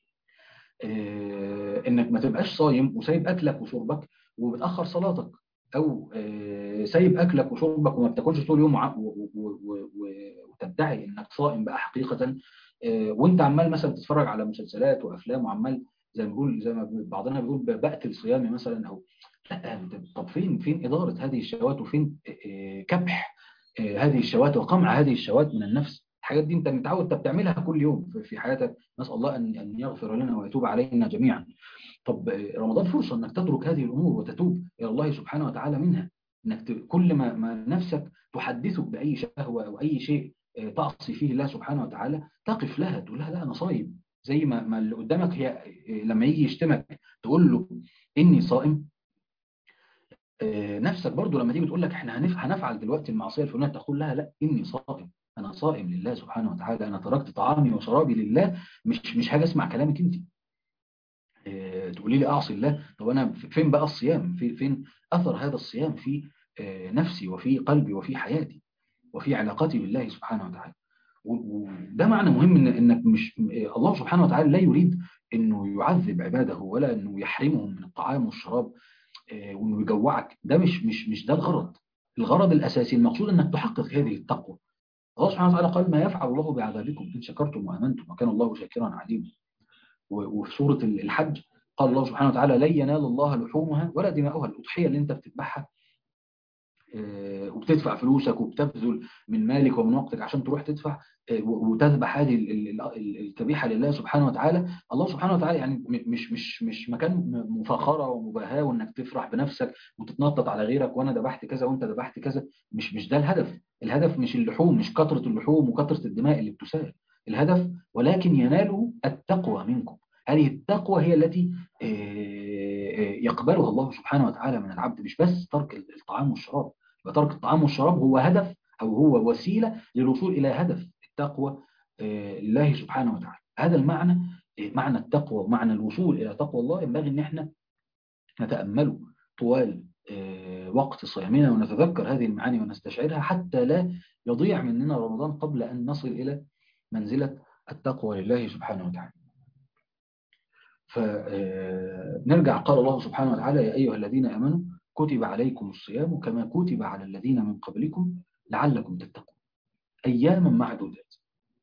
[SPEAKER 1] إنك ما تبقاش صايم وسايب أكلك وشربك وبتأخر صلاتك، أو سايب أكلك وشربك وما بتاكلش طول اليوم وتدعي إنك صائم بقى حقيقة، وانت عمال مثلا تتفرج على مسلسلات وافلام وعمال زي ما بيقول زي ما بعضنا بيقول بقتل صيامي مثلا، او لا. طب فين فين اداره هذه الشهوات، وفين كبح هذه الشهوات وقمع هذه الشهوات من النفس؟ الحاجات دي انت متعود انت بتعملها كل يوم في حياتك، نسال الله ان ان يغفر لنا ويتوب علينا جميعا. طب رمضان فرصه انك تترك هذه الامور وتتوب الى الله سبحانه وتعالى منها، انك كل ما ما نفسك تحدثك باي شهوه او اي شيء تعصي فيه الله سبحانه وتعالى، تقف لها تقول لها لا انا صايم، زي ما ما اللي قدامك هي لما يجي يشتمك تقول له اني صائم. نفسك برضو لما تيجي تقول لك احنا هنفعل دلوقتي المعصيه الفلانيه، تقول لها لا اني صائم، انا صائم لله سبحانه وتعالى، انا تركت طعامي وشرابي لله، مش مش حاجه اسمع كلامك انت تقولي لي اعصي الله. طب انا فين بقى الصيام؟ في فين اثر هذا الصيام في نفسي وفي قلبي وفي حياتي وفي علاقتي بالله سبحانه وتعالى؟ وده معنى مهم، ان انك مش الله سبحانه وتعالى لا يريد انه يعذب عباده ولا انه يحرمهم من الطعام والشراب وانه يجوعك، ده مش مش مش ده الغرض. الغرض الاساسي المقصود انك تحقق هذه التقوى. الله سبحانه وتعالى قال ما يفعل الله بعذابكم ان شكرتم وامنتم وكان الله شاكرا عليما. وفي سوره الحج قال الله سبحانه وتعالى لن ينال الله لحومها ولا دماؤها. الاضحيه اللي انت بتذبحها وبتدفع فلوسك وبتبذل من مالك ومن وقتك عشان تروح تدفع وتذبح هذه الذبيحه لله سبحانه وتعالى، الله سبحانه وتعالى يعني مش مش مش مكان مفاخره ومباهاه وانك تفرح بنفسك وتتنطط على غيرك وانا ذبحت كذا وانت ذبحت كذا. مش مش ده الهدف. الهدف مش اللحوم، مش كثره اللحوم وكثره الدماء اللي بتسال. الهدف ولكن يناله التقوى منكم. هذه التقوى هي التي يقبلها الله سبحانه وتعالى من العبد، مش بس ترك الطعام والشراب. وترك الطعام والشراب هو هدف أو هو وسيلة للوصول إلى هدف التقوى لله سبحانه وتعالى. هذا المعنى، معنى التقوى ومعنى الوصول إلى تقوى الله، ينبغي أن احنا نتأمله طوال وقت صيامنا ونتذكر هذه المعاني ونستشعرها حتى لا يضيع مننا رمضان قبل أن نصل إلى منزلة التقوى لله سبحانه وتعالى. فنرجع قال الله سبحانه وتعالى يا أيها الذين آمنوا كتب عليكم الصيام كما كتب على الذين من قبلكم لعلكم تتقون أياما معدودات.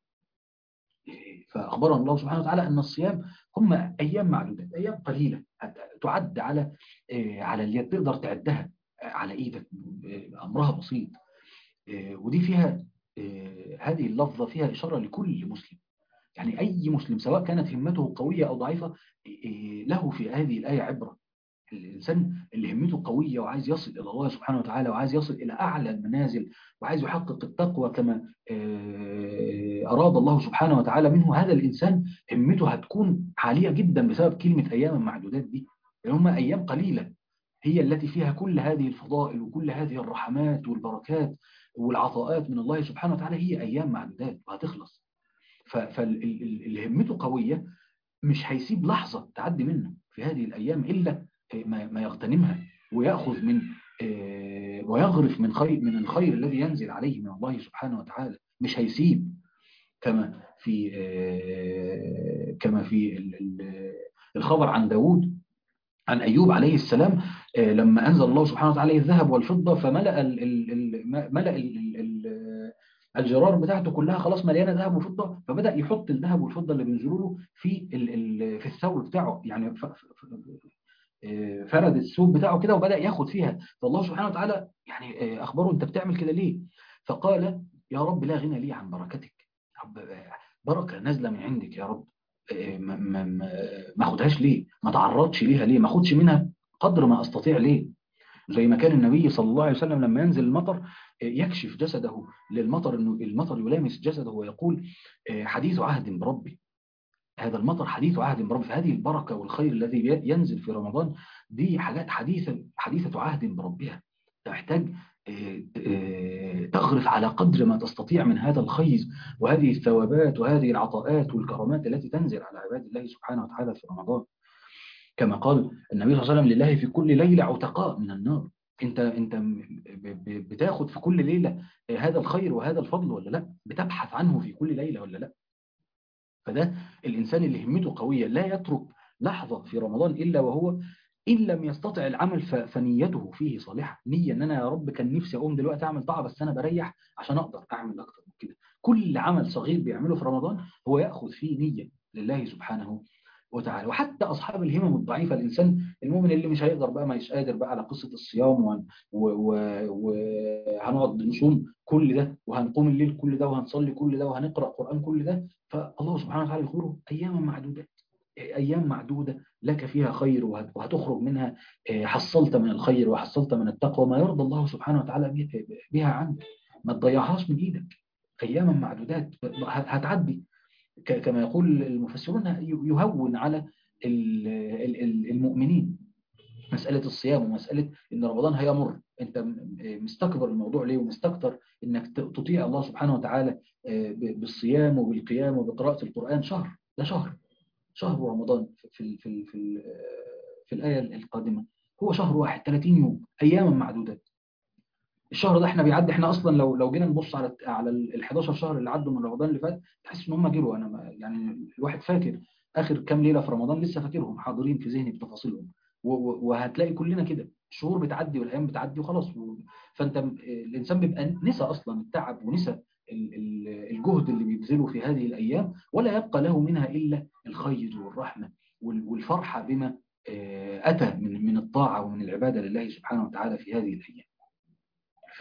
[SPEAKER 1] فأخبرنا الله سبحانه وتعالى أن الصيام هم أيام معدودات، أيام قليلة تعد على على اليد، تقدر تعدها على إيدك، أمرها بسيط. ودي فيها هذه اللفظة فيها إشارة لكل مسلم، يعني أي مسلم سواء كانت همته قوية أو ضعيفة له في هذه الآية عبرة. الإنسان اللي همته قوية وعايز يصل إلى الله سبحانه وتعالى وعايز يصل إلى أعلى المنازل وعايز يحقق التقوى كما أراد الله سبحانه وتعالى منه، هذا الإنسان همته هتكون عالية جدا بسبب كلمة أيام معدودات دي. يعني هم أيام قليلة هي التي فيها كل هذه الفضائل وكل هذه الرحمات والبركات والعطاءات من الله سبحانه وتعالى، هي أيام معدودات وهتخلص. فاللي همته قوية مش هيسيب لحظة تعدي منه في هذه الأيام إلا ما يغتنمها ويأخذ من ويغرف من خير من الخير الذي ينزل عليه من الله سبحانه وتعالى. مش هيسيب، كما في كما في الخبر عن داود عن أيوب عليه السلام لما أنزل الله سبحانه وتعالى الذهب والفضة فملأ ال ال ملأ ال ال الجرار بتاعته كلها خلاص مليانه ذهب وفضه، فبدا يحط الذهب والفضه اللي بينزلوا له في ال ال في الثوب بتاعه، يعني فرد الثوب بتاعه كده وبدا ياخد فيها. فالله سبحانه وتعالى يعني اخبره انت بتعمل كده ليه؟ فقال يا رب لا غنى لي عن بركتك، رب بركه نازله من عندك يا رب، ما ما ما ما اخدهاش ليه؟ ما تعرضش ليها ليه؟ ما اخدش منها قدر ما استطيع ليه؟ زي ما كان النبي صلى الله عليه وسلم لما ينزل المطر يكشف جسده للمطر، انه المطر يلامس جسده ويقول حديث عهد بربي، هذا المطر حديث عهد بربي. فهذه البركة والخير الذي ينزل في رمضان دي حاجات حديثة حديثة عهد بربها، تحتاج تغرف على قدر ما تستطيع من هذا الخير وهذه الثوابات وهذه العطاءات والكرامات التي تنزل على عباد الله سبحانه وتعالى في رمضان. كما قال النبي صلى الله عليه وسلم: لله في كل ليلة عتقاء من النار. انت انت بتاخد في كل ليلة هذا الخير وهذا الفضل ولا لا؟ بتبحث عنه في كل ليلة ولا لا؟ فده الإنسان اللي همته قوية لا يترك لحظة في رمضان إلا وهو إن لم يستطع العمل فنيته فيه صالحة. نية إن أنا يا رب كان نفسي أقوم دلوقتي أعمل طاعة بس أنا بريح عشان أقدر أعمل أكتر من كده. كل عمل صغير بيعمله في رمضان هو يأخذ فيه نية لله سبحانه وتعالى. وحتى أصحاب الهمم الضعيفة، الإنسان المؤمن اللي مش هيقدر بقى، ما يش قادر بقى على قصة الصيام وهنقعد نصوم كل ده وهنقوم الليل كل ده وهنصلي كل ده وهنقرأ قرآن كل ده، فالله سبحانه وتعالى يقول أيام معدودات، أيام معدودة لك فيها خير وهتخرج منها حصلت من الخير وحصلت من التقوى ما يرضى الله سبحانه وتعالى بها عنك. ما تضيعهاش من إيدك، أياما معدودات هتعدي. كما يقول المفسرون يهون على المؤمنين مسألة الصيام ومسألة إن رمضان هيمر. أنت مستكبر الموضوع ليه ومستكتر إنك تطيع الله سبحانه وتعالى بالصيام وبالقيام وبقراءة القرآن. شهر، ده شهر، شهر رمضان في في في في الآية القادمة هو شهر واحد، ثلاثين يوم، أياما معدودات. الشهر ده احنا بيعدي، احنا اصلا لو لو جينا نبص على على ال حداشر شهر اللي عدوا من رمضان اللي فات تحس ان هم جروا. انا يعني الواحد فاكر اخر كام ليله في رمضان، لسه فاكرهم حاضرين في ذهني بتفاصيلهم. وهتلاقي كلنا كده الشهور بتعدي والايام بتعدي وخلاص. فانت الانسان بيبقى نسى اصلا التعب ونسى الجهد اللي بيبذله في هذه الايام، ولا يبقى له منها الا الخير والرحمه والفرحه بما اتى من من الطاعه ومن العباده لله سبحانه وتعالى في هذه الايام. ف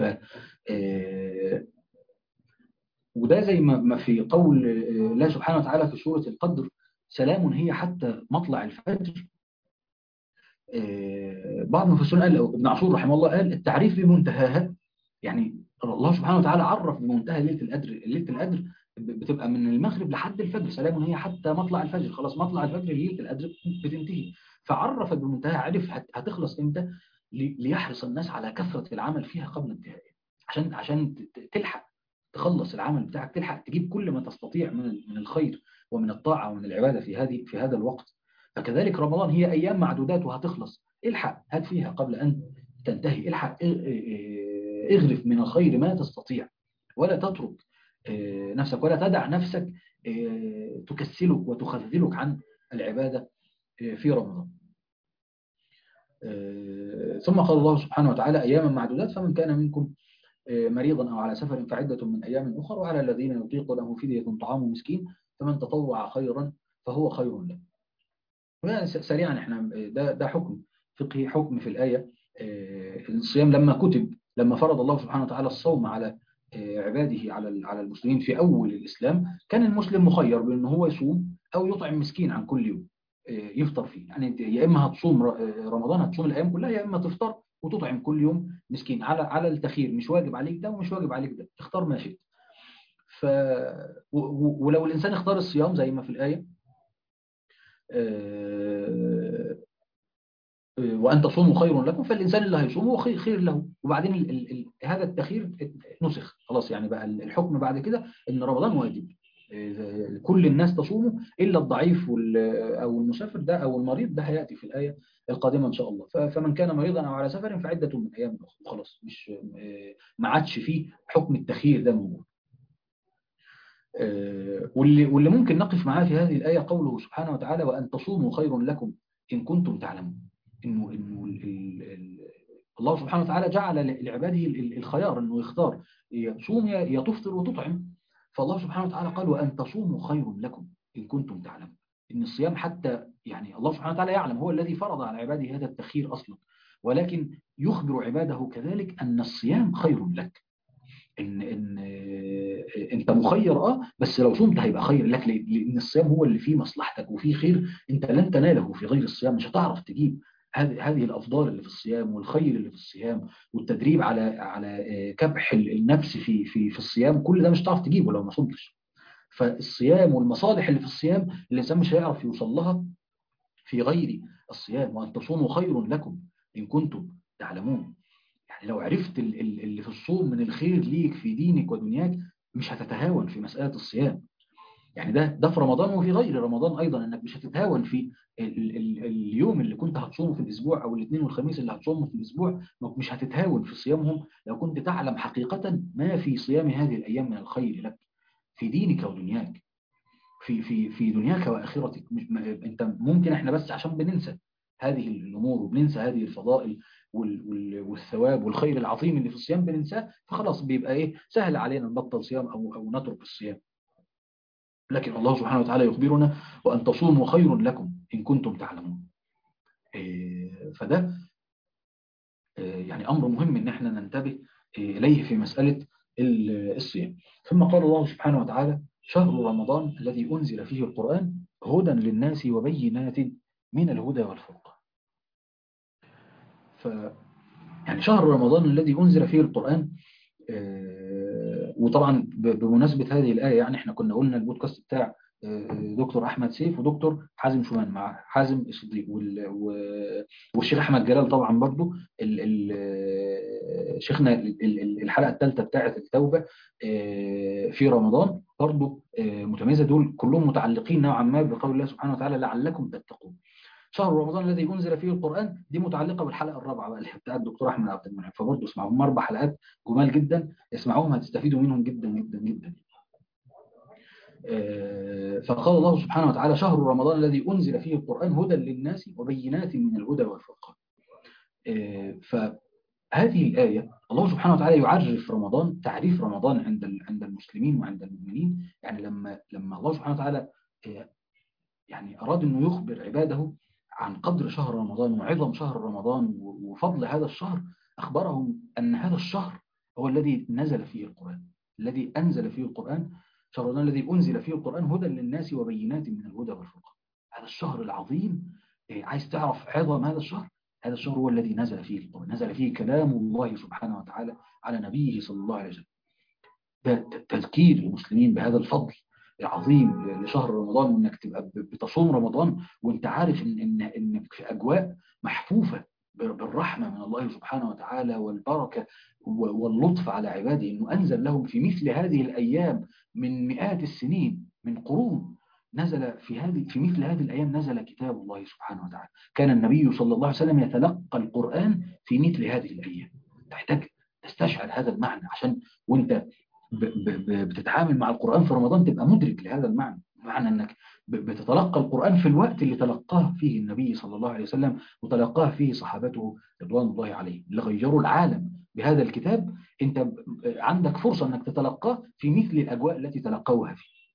[SPEAKER 1] وده زي ما في قول الله سبحانه وتعالى في سورة القدر: سلام هي حتى مطلع الفجر. بعض المفسرين قال، ابن عاشور رحمه الله قال التعريف بمنتهاها، يعني الله سبحانه وتعالى عرف بمنتهى ليلة القدر. ليلة القدر بتبقى من المغرب لحد الفجر، سلام هي حتى مطلع الفجر، خلاص مطلع الفجر ليلة القدر بتنتهي. فعرف بمنتهى، عرف هتخلص امتى ليحرص الناس على كثرة العمل فيها قبل انتهائها، عشان عشان تلحق تخلص العمل بتاعك، تلحق تجيب كل ما تستطيع من من الخير ومن الطاعة ومن العبادة في هذه في هذا الوقت. فكذلك رمضان هي أيام معدودات وهتخلص، الحق هات فيها قبل أن تنتهي، الحق اغرف من الخير ما تستطيع، ولا تترك نفسك ولا تدع نفسك تكسلك وتخذلك عن العبادة في رمضان. ثم قال الله سبحانه وتعالى أياما معدودات فمن كان منكم مريضا أو على سفر فعدة من أيام أخر وعلى الذين يطيقونه فدية طعام مسكين فمن تطوع خيرا فهو خير له. سريعا احنا ده ده حكم فقهي، حكم في الآية. الصيام لما كتب، لما فرض الله سبحانه وتعالى الصوم على عباده، على على المسلمين في أول الإسلام، كان المسلم مخير بأن هو يصوم أو يطعم مسكين عن كل يوم يفطر فيه. يعني يا إما هتصوم رمضان هتصوم الأيام كلها، يا إما تفطر وتطعم كل يوم مسكين، على على التخير، مش واجب عليك ده ومش واجب عليك ده، اختار ما شئت. ف ولو الإنسان اختار الصيام زي ما في الآية وأن تصوموا خير لكم، فالإنسان اللي هيصوم هو خير, خير له. وبعدين ال ال هذا التخير نسخ خلاص، يعني بقى الحكم بعد كده إن رمضان واجب، كل الناس تصوموا إلا الضعيف أو المسافر ده أو المريض، ده هيأتي في الآية القادمة إن شاء الله. فمن كان مريضا أو على سفر فعدة من أيام أخرى، خلاص مش ما عادش فيه حكم التخيير ده موجود. واللي واللي ممكن نقف معاه في هذه الآية قوله سبحانه وتعالى وأن تصوموا خير لكم إن كنتم تعلمون. إنه إنه الله سبحانه وتعالى جعل لعباده الخيار إنه يختار يصوم يا تفطر وتطعم. فالله سبحانه وتعالى قال وأن تصوموا خير لكم إن كنتم تعلمون. إن الصيام حتى يعني الله سبحانه وتعالى يعلم، هو الذي فرض على عباده هذا التخيير أصلا، ولكن يخبر عباده كذلك أن الصيام خير لك. إن إن انت مخير اه بس لو صمت هيبقى خير لك، لان الصيام هو اللي فيه مصلحتك وفيه خير انت لن تناله في غير الصيام. مش هتعرف تجيب هذه هذه الافضال اللي في الصيام والخير اللي في الصيام والتدريب على على كبح النفس في في في الصيام. كل ده مش هتعرف تجيبه لو ما صمتش. فالصيام والمصالح اللي في الصيام الانسان مش هيعرف يوصل لها في غير الصيام. وان تصوموا خير لكم ان كنتم تعلمون. يعني لو عرفت اللي في الصوم من الخير ليك في دينك ودنياك مش هتتهاون في مسألة الصيام. يعني ده ده في رمضان وفي غير رمضان أيضا، إنك مش هتتهاون في ال ال اليوم اللي كنت هتصومه في الأسبوع أو الاثنين والخميس اللي هتصومه في الأسبوع. مش هتتهاون في صيامهم لو كنت تعلم حقيقة ما في صيام هذه الأيام من الخير لك في دينك ودنياك، في في في دنياك وآخرتك. أنت ممكن إحنا بس عشان بننسى هذه الأمور وبننسى هذه الفضائل والثواب والخير العظيم اللي في الصيام بننساه، فخلاص بيبقى إيه سهل علينا نبطل صيام أو أو نترك الصيام. لكن الله سبحانه وتعالى يخبرنا وأن تصوموا خير لكم إن كنتم تعلمون. فده يعني أمر مهم إن احنا ننتبه إليه في مسألة الصيام. ثم قال الله سبحانه وتعالى: شهر رمضان الذي أنزل فيه القرآن هدى للناس وبينات من الهدى والفرقان. ف يعني شهر رمضان الذي أنزل فيه القرآن. وطبعا بمناسبة هذه الآية يعني احنا كنا قلنا البودكاست بتاع دكتور أحمد سيف ودكتور حازم شومان مع حازم الصديق والشيخ أحمد جلال طبعا برضو شيخنا الحلقة الثالثة بتاعة التوبة في رمضان برضو متميزة. دول كلهم متعلقين نوعا ما بقول الله سبحانه وتعالى لعلكم تتقون. شهر رمضان الذي أنزل فيه القرآن دي متعلقة بالحلقة الرابعة بقى اللي بتاعت الدكتور أحمد عبد المنعم، فبرضه اسمعوهم أربع حلقات جمال جدا، اسمعوهم هتستفيدوا منهم جدا جدا جدا. فقال الله سبحانه وتعالى: شهر رمضان الذي أنزل فيه القرآن هدى للناس وبينات من الهدى والفرقان. فهذه الآية الله سبحانه وتعالى يعرف رمضان تعريف رمضان عند عند المسلمين وعند المؤمنين. يعني لما لما الله سبحانه وتعالى يعني أراد أنه يخبر عباده عن قدر شهر رمضان وعظم شهر رمضان وفضل هذا الشهر، أخبرهم أن هذا الشهر هو الذي نزل فيه القرآن، الذي أنزل فيه القرآن. شهر رمضان الذي أنزل فيه القرآن هدى للناس وبينات من الهدى والفرقان. هذا الشهر العظيم، عايز تعرف عظم هذا الشهر؟ هذا الشهر هو الذي نزل فيه القرآن، نزل فيه كلام الله سبحانه وتعالى على نبيه صلى الله عليه وسلم. ده تذكير المسلمين بهذا الفضل العظيم لشهر رمضان، وانك تبقى بتصوم رمضان وانت عارف ان ان انك في اجواء محفوفه بالرحمه من الله سبحانه وتعالى والبركه واللطف على عباده، انه انزل لهم في مثل هذه الايام من مئات السنين من قرون، نزل في هذه في مثل هذه الايام نزل كتاب الله سبحانه وتعالى. كان النبي صلى الله عليه وسلم يتلقى القرآن في مثل هذه الايام. تحتاج تستشعر هذا المعنى عشان وانت بتتعامل مع القرآن في رمضان تبقى مدرك لهذا المعنى، معنى أنك بتتلقى القرآن في الوقت اللي تلقاه فيه النبي صلى الله عليه وسلم وتلقاه فيه صحابته رضوان الله عليهم اللي غيروا العالم بهذا الكتاب. أنت عندك فرصة أنك تتلقاه في مثل الأجواء التي تلقوها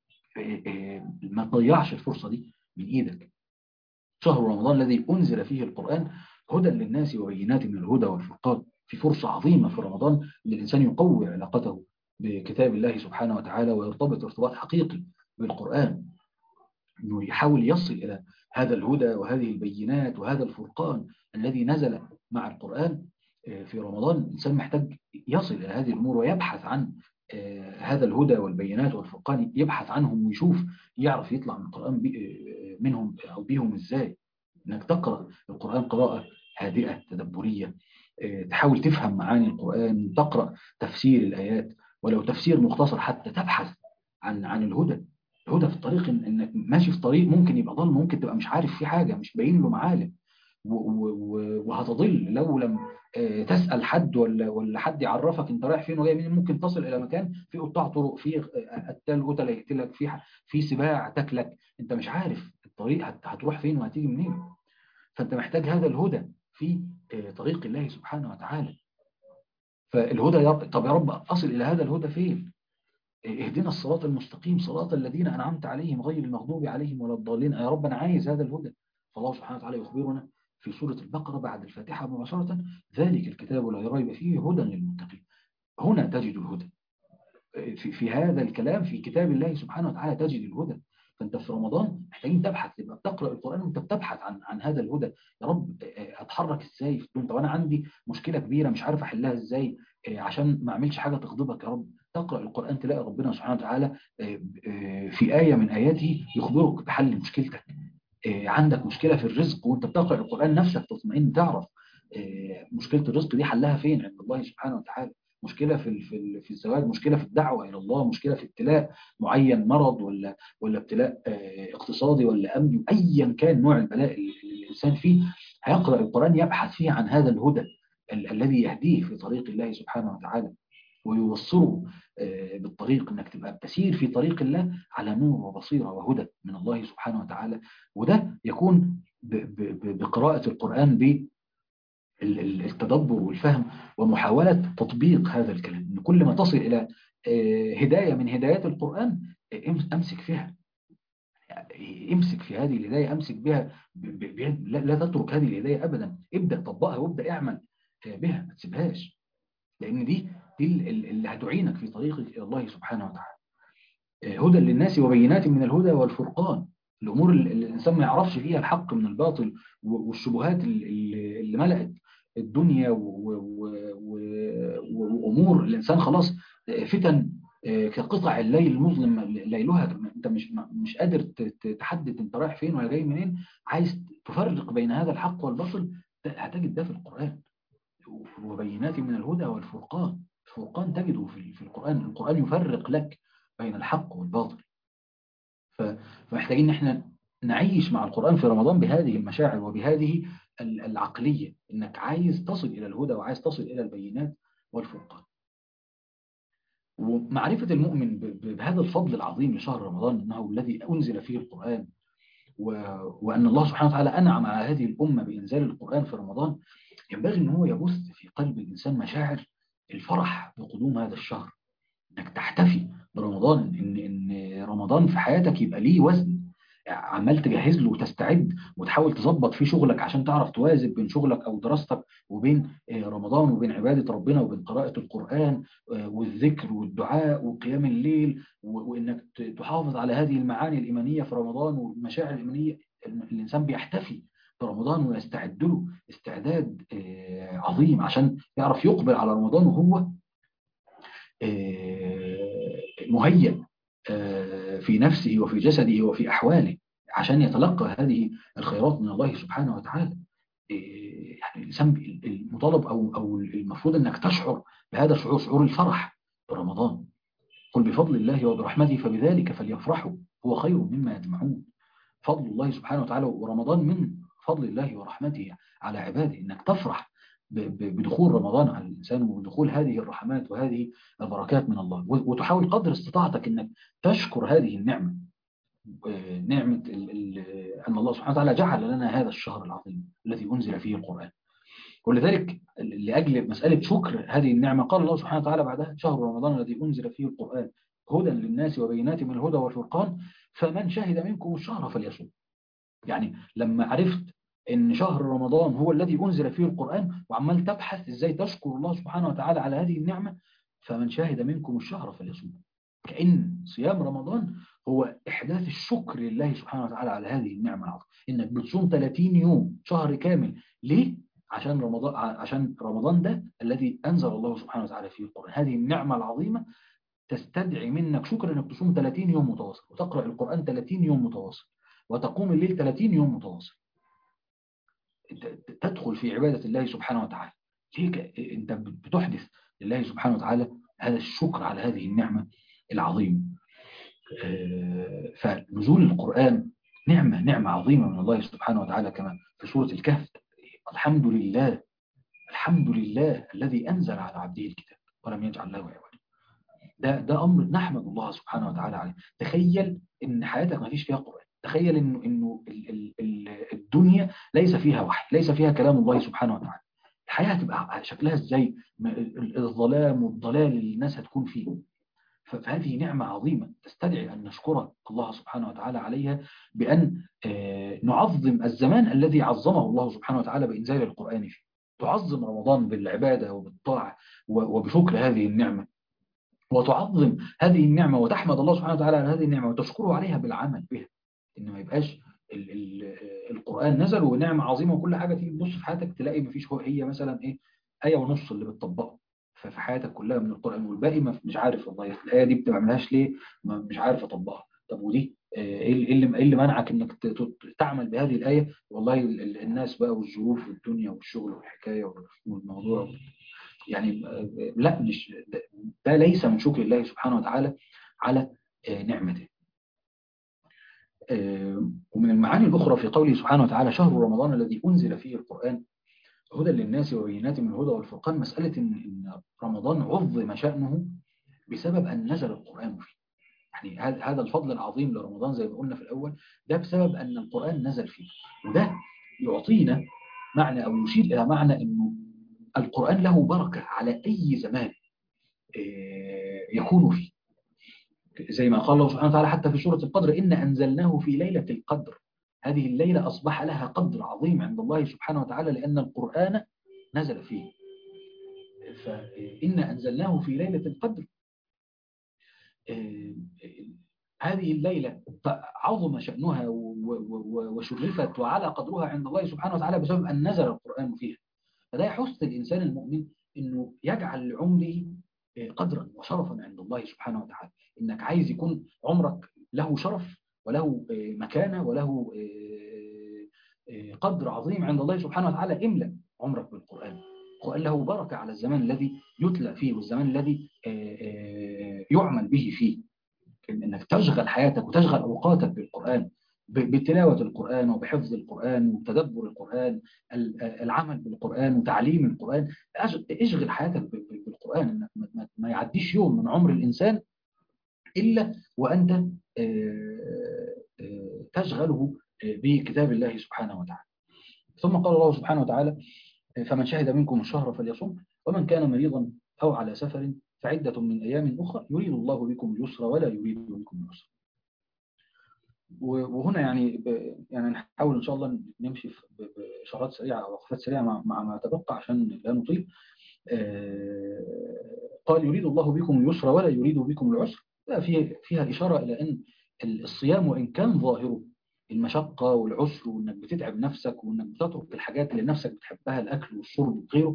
[SPEAKER 1] فيه. ما تضيعش الفرصة دي من إيدك. شهر رمضان الذي أنزل فيه القرآن هدى للناس وبينات من الهدى والفرقان. في فرصة عظيمة في رمضان أن الإنسان يقوي علاقته بكتاب الله سبحانه وتعالى ويرتبط ارتباط حقيقي بالقرآن، أنه يحاول يصل إلى هذا الهدى وهذه البينات وهذا الفرقان الذي نزل مع القرآن في رمضان. الإنسان محتاج يصل إلى هذه الأمور ويبحث عن هذا الهدى والبينات والفرقان، يبحث عنهم ويشوف يعرف يطلع من القرآن منهم أو بيهم إزاي. إنك تقرأ القرآن قراءة هادئة تدبرية، تحاول تفهم معاني القرآن، تقرأ تفسير الآيات ولو تفسير مختصر، حتى تبحث عن عن الهدى. الهدى في الطريق، انك ماشي في طريق ممكن يبقى ضل، ممكن تبقى مش عارف فيه حاجة، مش باين له معالم، وهتضل لو لم تسأل حد ولا ولا حد يعرفك انت رايح فين وجاي منين. ممكن تصل الى مكان فيه قطاع طرق، فيه قتال قتل يقتلك، فيه في سباع تاكلك، انت مش عارف الطريق هتروح فين وهتيجي منين. فانت محتاج هذا الهدى في طريق الله سبحانه وتعالى. فالهدى يا رب، طب يا رب أصل إلى هذا الهدى فين؟ اهدنا الصراط المستقيم صراط الذين أنعمت عليهم غير المغضوب عليهم ولا الضالين. يا رب أنا عايز هذا الهدى. فالله سبحانه وتعالى يخبرنا في سورة البقرة بعد الفاتحة مباشرة: ذلك الكتاب لا ريب فيه هدى للمتقين. هنا تجد الهدى. في, في هذا الكلام في كتاب الله سبحانه وتعالى تجد الهدى. فانت في رمضان محتاجين تبحث، تبقى بتقرا القران وانت بتبحث عن عن هذا الهدى. يا رب اتحرك ازاي في الدنيا؟ طب انا عندي مشكله كبيره مش عارف احلها ازاي عشان ما اعملش حاجه تغضبك يا رب. تقرا القران تلاقي ربنا سبحانه وتعالى في ايه من اياته يخبرك بحل مشكلتك. عندك مشكله في الرزق وانت بتقرا القران نفسك تطمئن، تعرف مشكله الرزق دي حلها فين عند الله سبحانه وتعالى. مشكله في في في الزواج، مشكله في الدعوه الى الله، مشكله في ابتلاء معين، مرض ولا ولا ابتلاء اقتصادي ولا امني، ايا كان نوع البلاء اللي الانسان فيه، هيقرا القران يبحث فيه عن هذا الهدى ال الذي يهديه في طريق الله سبحانه وتعالى ويوصله بالطريق، انك تبقى بتسير في طريق الله على نور وبصيره وهدى من الله سبحانه وتعالى. وده يكون بقراءه القران ب التدبر والفهم ومحاولة تطبيق هذا الكلام. إن كل ما تصل إلى هداية من هدايات القرآن أمسك فيها، امسك في هذه الهداية، أمسك بها، لا تترك هذه الهداية أبدا، ابدأ طبقها وابدأ اعمل بها، ما تسيبهاش، لأن دي دي اللي هتعينك في طريقك إلى الله سبحانه وتعالى. هدى للناس وبينات من الهدى والفرقان، الأمور اللي الإنسان ما يعرفش فيها الحق من الباطل والشبهات اللي, اللي ملأت الدنيا وأمور الإنسان خلاص فتن كقطع الليل المظلم ليلها، أنت مش مش قادر تحدد أنت رايح فين ولا جاي منين، عايز تفرق بين هذا الحق والباطل، هتجد ده في القرآن. وبينات من الهدى والفرقان، الفرقان تجده في القرآن، القرآن يفرق لك بين الحق والباطل. فمحتاجين ان احنا نعيش مع القرآن في رمضان بهذه المشاعر وبهذه العقلية، انك عايز تصل الى الهدى وعايز تصل الى البينات والفرقان. ومعرفة المؤمن بهذا الفضل العظيم لشهر رمضان، انه الذي انزل فيه القرآن، وان الله سبحانه وتعالى انعم على هذه الامة بانزال القرآن في رمضان، ينبغي ان هو يبث في قلب الانسان مشاعر الفرح بقدوم هذا الشهر، انك تحتفي برمضان، ان ان رمضان في حياتك يبقى ليه وزن، عمال تجهز له وتستعد وتحاول تظبط فيه شغلك عشان تعرف توازن بين شغلك او دراستك وبين رمضان وبين عبادة ربنا وبين قراءة القرآن والذكر والدعاء وقيام الليل، وانك تحافظ على هذه المعاني الإيمانية في رمضان والمشاعر الإيمانية. الإنسان بيحتفي برمضان ويستعد له استعداد عظيم عشان يعرف يقبل على رمضان وهو مهيئ في نفسه وفي جسده وفي أحواله عشان يتلقى هذه الخيرات من الله سبحانه وتعالى. يعني الإنسان المطالب أو أو المفروض أنك تشعر بهذا الشعور، شعور الفرح برمضان. قل بفضل الله وبرحمته فبذلك فليفرحوا هو خير مما يجمعون. فضل الله سبحانه وتعالى ورمضان من فضل الله ورحمته على عباده، انك تفرح بدخول رمضان على الانسان وبدخول هذه الرحمات وهذه البركات من الله، وتحاول قدر استطاعتك انك تشكر هذه النعمه، نعمه ان الله سبحانه وتعالى جعل لنا هذا الشهر العظيم الذي انزل فيه القران. ولذلك لاجل مساله شكر هذه النعمه قال الله سبحانه وتعالى بعدها: شهر رمضان الذي انزل فيه القران هدى للناس وبينات من الهدى والفرقان فمن شهد منكم الشهر فليصم. يعني لما عرفت ان شهر رمضان هو الذي انزل فيه القرآن وعمال تبحث ازاي تشكر الله سبحانه وتعالى على هذه النعمة، فمن شهد منكم الشهر فليصم. كأن صيام رمضان هو احداث الشكر لله سبحانه وتعالى على هذه النعمة العظيمة، انك بتصوم ثلاثين يوم شهر كامل. ليه؟ عشان رمضان، عشان رمضان ده الذي انزل الله سبحانه وتعالى فيه القرآن، هذه النعمة العظيمة تستدعي منك شكر انك تصوم ثلاثين يوم متواصل وتقرأ القرآن ثلاثين يوم متواصل وتقوم الليل ثلاثين يوم متواصل، تدخل في عبادة الله سبحانه وتعالى. ليه؟ انت بتحدث لله سبحانه وتعالى هذا الشكر على هذه النعمة العظيمة. فنزول القرآن نعمة نعمة عظيمة من الله سبحانه وتعالى، كما في سورة الكهف: الحمد لله الحمد لله الذي أنزل على عبده الكتاب ولم يجعل له عوجا. ده ده أمر نحمد الله سبحانه وتعالى عليه. تخيل إن حياتك ما فيش فيها قرآن، تخيل إنه إنه الدنيا ليس فيها وحي، ليس فيها كلام الله سبحانه وتعالى، الحياة هتبقى شكلها إزاي؟ الظلام والضلال اللي الناس هتكون فيه. فهذه نعمة عظيمة تستدعي أن نشكر الله سبحانه وتعالى عليها بأن نعظم الزمان الذي عظمه الله سبحانه وتعالى بإنزال القرآن فيه. تعظم رمضان بالعبادة وبالطاعة وبشكر هذه النعمة، وتعظم هذه النعمة وتحمد الله سبحانه وتعالى على هذه النعمة وتشكره عليها بالعمل بها. إن ما يبقاش ال ال القرآن نزل ونعمة عظيمة وكل حاجة تيجي تبص في حياتك تلاقي مفيش، هو هي مثلا إيه، آية ونص اللي بتطبقه ففي حياتك كلها من القرآن، والباقي مش عارف والله الآية دي بتعملهاش ليه، مش عارف أطبقها. طب ودي إيه اللي إيه اللي منعك إنك تعمل بهذه الآية؟ والله الناس بقى والظروف والدنيا والشغل والحكاية والموضوع يعني. لا، مش ده ليس من شكر الله سبحانه وتعالى على نعمته. ومن المعاني الأخرى في قوله سبحانه وتعالى شهر رمضان الذي أنزل فيه القرآن هدى للناس وبينات من الهدى والفرقان، مسألة إن رمضان عظم شأنه بسبب أن نزل القرآن فيه. يعني هذا الفضل العظيم لرمضان زي ما قلنا في الأول ده بسبب أن القرآن نزل فيه، وده يعطينا معنى أو يشير إلى معنى أنه القرآن له بركة على أي زمان يكون فيه. زي ما قال الله سبحانه وتعالى حتى في سورة القدر إن أنزلناه في ليلة القدر، هذه الليلة أصبح لها قدر عظيم عند الله سبحانه وتعالى لأن القرآن نزل فيه. فإن أنزلناه في ليلة القدر، هذه الليلة عظم شأنها وشرفت وعلى قدرها عند الله سبحانه وتعالى بسبب أن نزل القرآن فيها. فده يحث الإنسان المؤمن أنه يجعل لعمره قدرا وشرفا عند الله سبحانه وتعالى. إنك عايز يكون عمرك له شرف وله مكانة وله قدر عظيم عند الله سبحانه وتعالى، املأ عمرك بالقرآن. القرآن له بركة على الزمان الذي يتلى فيه والزمان الذي يعمل به فيه. إنك تشغل حياتك وتشغل أوقاتك بالقرآن، بتلاوة القرآن وبحفظ القرآن وتدبر القرآن، العمل بالقرآن وتعليم القرآن. اشغل حياتك بالقرآن، ما يعديش يوم من عمر الإنسان إلا وأنت تشغله بكتاب الله سبحانه وتعالى. ثم قال الله سبحانه وتعالى فمن شهد منكم الشهر فليصم ومن كان مريضا أو على سفر فعدة من أيام أخرى يريد الله بكم اليسر ولا يريد بكم العسر. وهنا يعني يعني نحاول إن شاء الله نمشي بإشارات سريعة أو وقفات سريعة مع, مع ما تبقى عشان لا نطيل. قال يريد الله بكم اليسر ولا يريد بكم العسر، فيه فيها إشارة إلى أن الصيام وإن كان ظاهره المشقة والعسر وإنك بتتعب نفسك وإنك بتترك الحاجات اللي نفسك بتحبها الأكل والشرب وغيره،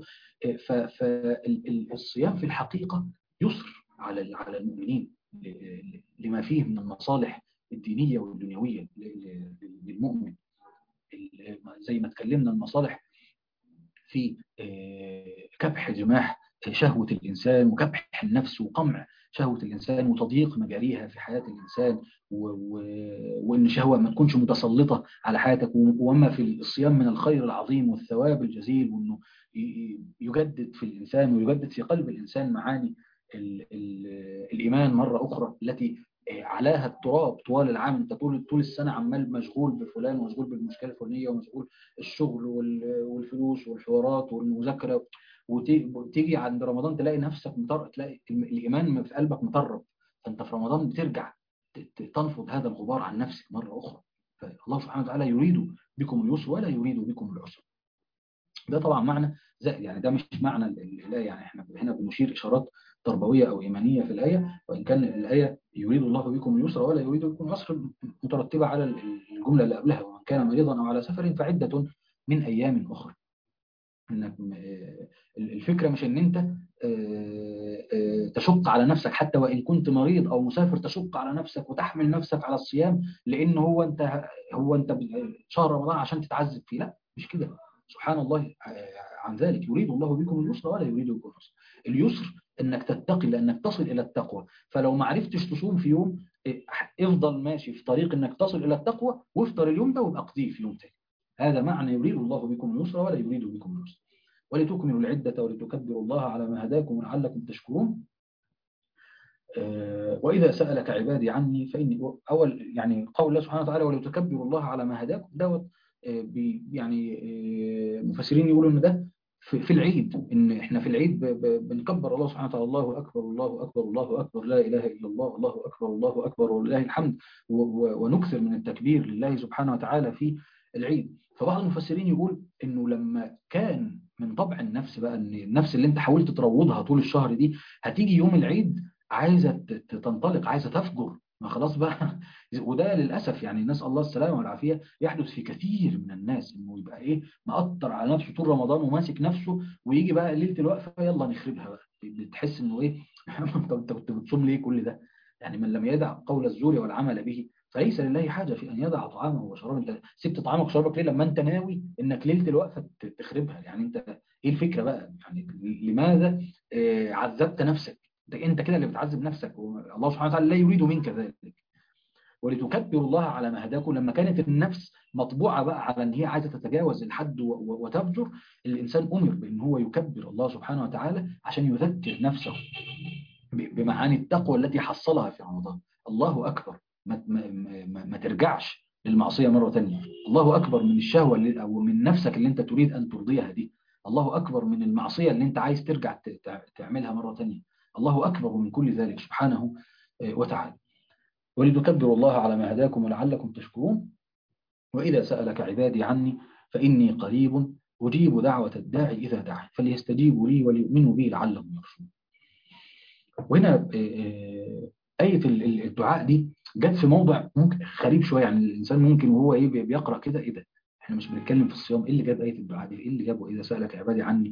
[SPEAKER 1] فالصيام في الحقيقة يسر على على المؤمنين لما فيه من المصالح الدينية والدنيوية للمؤمن. زي ما تكلمنا المصالح في كبح جماح شهوة الإنسان وكبح النفس وقمع شهوة الإنسان وتضييق مجاريها في حياة الإنسان، وإن شهوة ما تكونش متسلطة على حياتك، وما في الصيام من الخير العظيم والثواب الجزيل، وإنه يجدد في الإنسان ويجدد في قلب الإنسان معاني ال ال الإيمان مرة أخرى التي علاها التراب طوال العام. انت طول طول السنه عمال مشغول بفلان ومشغول بالمشكله الفلانيه ومشغول الشغل والفلوس والحوارات والمذاكره، وتيجي عند رمضان تلاقي نفسك مطر، تلاقي الايمان في قلبك مطرب. فانت في رمضان بترجع تنفض هذا الغبار عن نفسك مره اخرى. فالله سبحانه وتعالى يريد بكم اليسر ولا يريد بكم العسر. ده طبعا معنى زائد، يعني ده مش معنى الآية، يعني احنا هنا بنشير إشارات تربوية أو إيمانية في الآية، وإن كان الآية يريد الله بكم اليسر ولا يريد بكم العسر مترتبة على الجملة اللي قبلها ومن كان مريضا أو على سفر فعدة من أيام أخرى. إنك الفكرة مش إن أنت تشق على نفسك حتى وإن كنت مريض أو مسافر، تشق على نفسك وتحمل نفسك على الصيام لأن هو أنت هو أنت شهر رمضان عشان تتعذب فيه. لا، مش كده، سبحان الله عن ذلك. يريد الله بكم اليسر ولا يريد بكم العسر. اليسر انك تتقي لانك تصل الى التقوى، فلو ما عرفتش تصوم في يوم افضل ماشي في طريق انك تصل الى التقوى وافطر اليوم ده وابقى اقضيه في يوم تاني. هذا معنى يريد الله بكم اليسر ولا يريد بكم العسر ولتكملوا العدة ولتكبروا الله على ما هداكم ولعلكم تشكرون. وإذا سألك عبادي عني فإني أول يعني قول الله سبحانه وتعالى ولتكبروا الله على ما هداكم دوت، يعني مفسرين يقولوا إن ده في العيد، إن إحنا في العيد بنكبر الله سبحانه وتعالى الله أكبر الله أكبر الله أكبر لا إله إلا الله الله أكبر الله أكبر ولله الحمد، ونكثر من التكبير لله سبحانه وتعالى في العيد. فبعض المفسرين يقول إنه لما كان من طبع النفس بقى إن النفس اللي أنت حاولت تروضها طول الشهر دي هتيجي يوم العيد عايزة تنطلق، عايزة تفجر، ما خلاص بقى. وده للأسف يعني نسأل الله السلامة والعافية يحدث في كثير من الناس، إنه يبقى إيه مقطر على نفسه طول رمضان وماسك نفسه، ويجي بقى ليلة الوقفة يلا نخربها بقى. بتحس إنه إيه طب أنت كنت بتصوم ليه كل ده؟ يعني من لم يدع قول الزور والعمل به فليس لله حاجة في أن يدع طعامه وشرابه. أنت سبت طعامك وشرابك ليه لما أنت ناوي إنك ليلة الوقفة تخربها؟ يعني أنت إيه الفكرة بقى؟ يعني لماذا آه، عذبت نفسك؟ ده انت كده اللي بتعذب نفسك، والله سبحانه وتعالى لا يريد منك ذلك. ولتكبروا الله على ما هداكم. لما كانت النفس مطبوعه بقى على ان هي عايزه تتجاوز الحد وتفجر، الانسان امر بان هو يكبر الله سبحانه وتعالى عشان يذكر نفسه بمعاني التقوى التي حصلها في رمضان. الله اكبر، ما, ما, ما, ما ترجعش للمعصيه مره ثانيه. الله اكبر من الشهوه اللي او من نفسك اللي انت تريد ان ترضيها دي. الله اكبر من المعصيه اللي انت عايز ترجع تعملها مره ثانيه. الله اكبر من كل ذلك سبحانه وتعالى. ولتكبروا الله على ما هداكم ولعلكم تشكرون. وإذا سألك عبادي عني فإني قريب أجيب دعوة الداعي إذا دعا فليستجيبوا لي وليؤمنوا بي لعلهم يرشدون. وهنا آية الدعاء دي جت في موضع ممكن غريب شوية، يعني الإنسان ممكن وهو إيه بيقرأ كده إيه ده؟ إحنا مش بنتكلم في الصيام، إيه اللي جاب آية الدعاء دي؟ إيه اللي جابه إذا سألك عبادي عني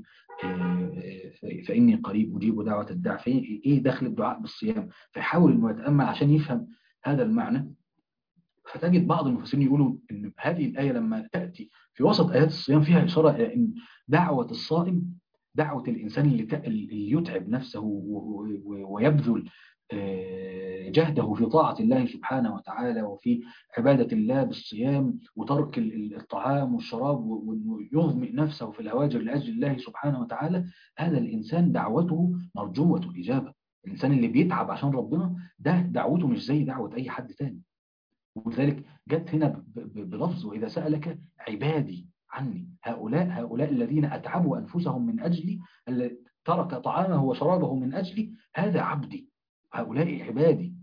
[SPEAKER 1] فإني قريب أجيب دعوة الداعي؟ إيه دخل الدعاء بالصيام؟ فيحاول إنه يتأمل عشان يفهم هذا المعنى. فتجد بعض المفسرين يقولوا ان هذه الايه لما تاتي في وسط ايات الصيام فيها اشاره الى ان دعوه الصائم، دعوه الانسان اللي اللي يتعب نفسه ويبذل جهده في طاعه الله سبحانه وتعالى وفي عباده الله بالصيام وترك الطعام والشراب ويظمئ نفسه في الهواجر لاجل الله سبحانه وتعالى. هذا الانسان دعوته مرجوه الاجابه. الانسان اللي بيتعب عشان ربنا ده دعوته مش زي دعوه اي حد تاني. ولذلك جت هنا بلفظ وإذا سألك عبادي عني، هؤلاء هؤلاء الذين أتعبوا أنفسهم من أجلي، الذي ترك طعامه وشرابه من أجلي، هذا عبدي، هؤلاء عبادي.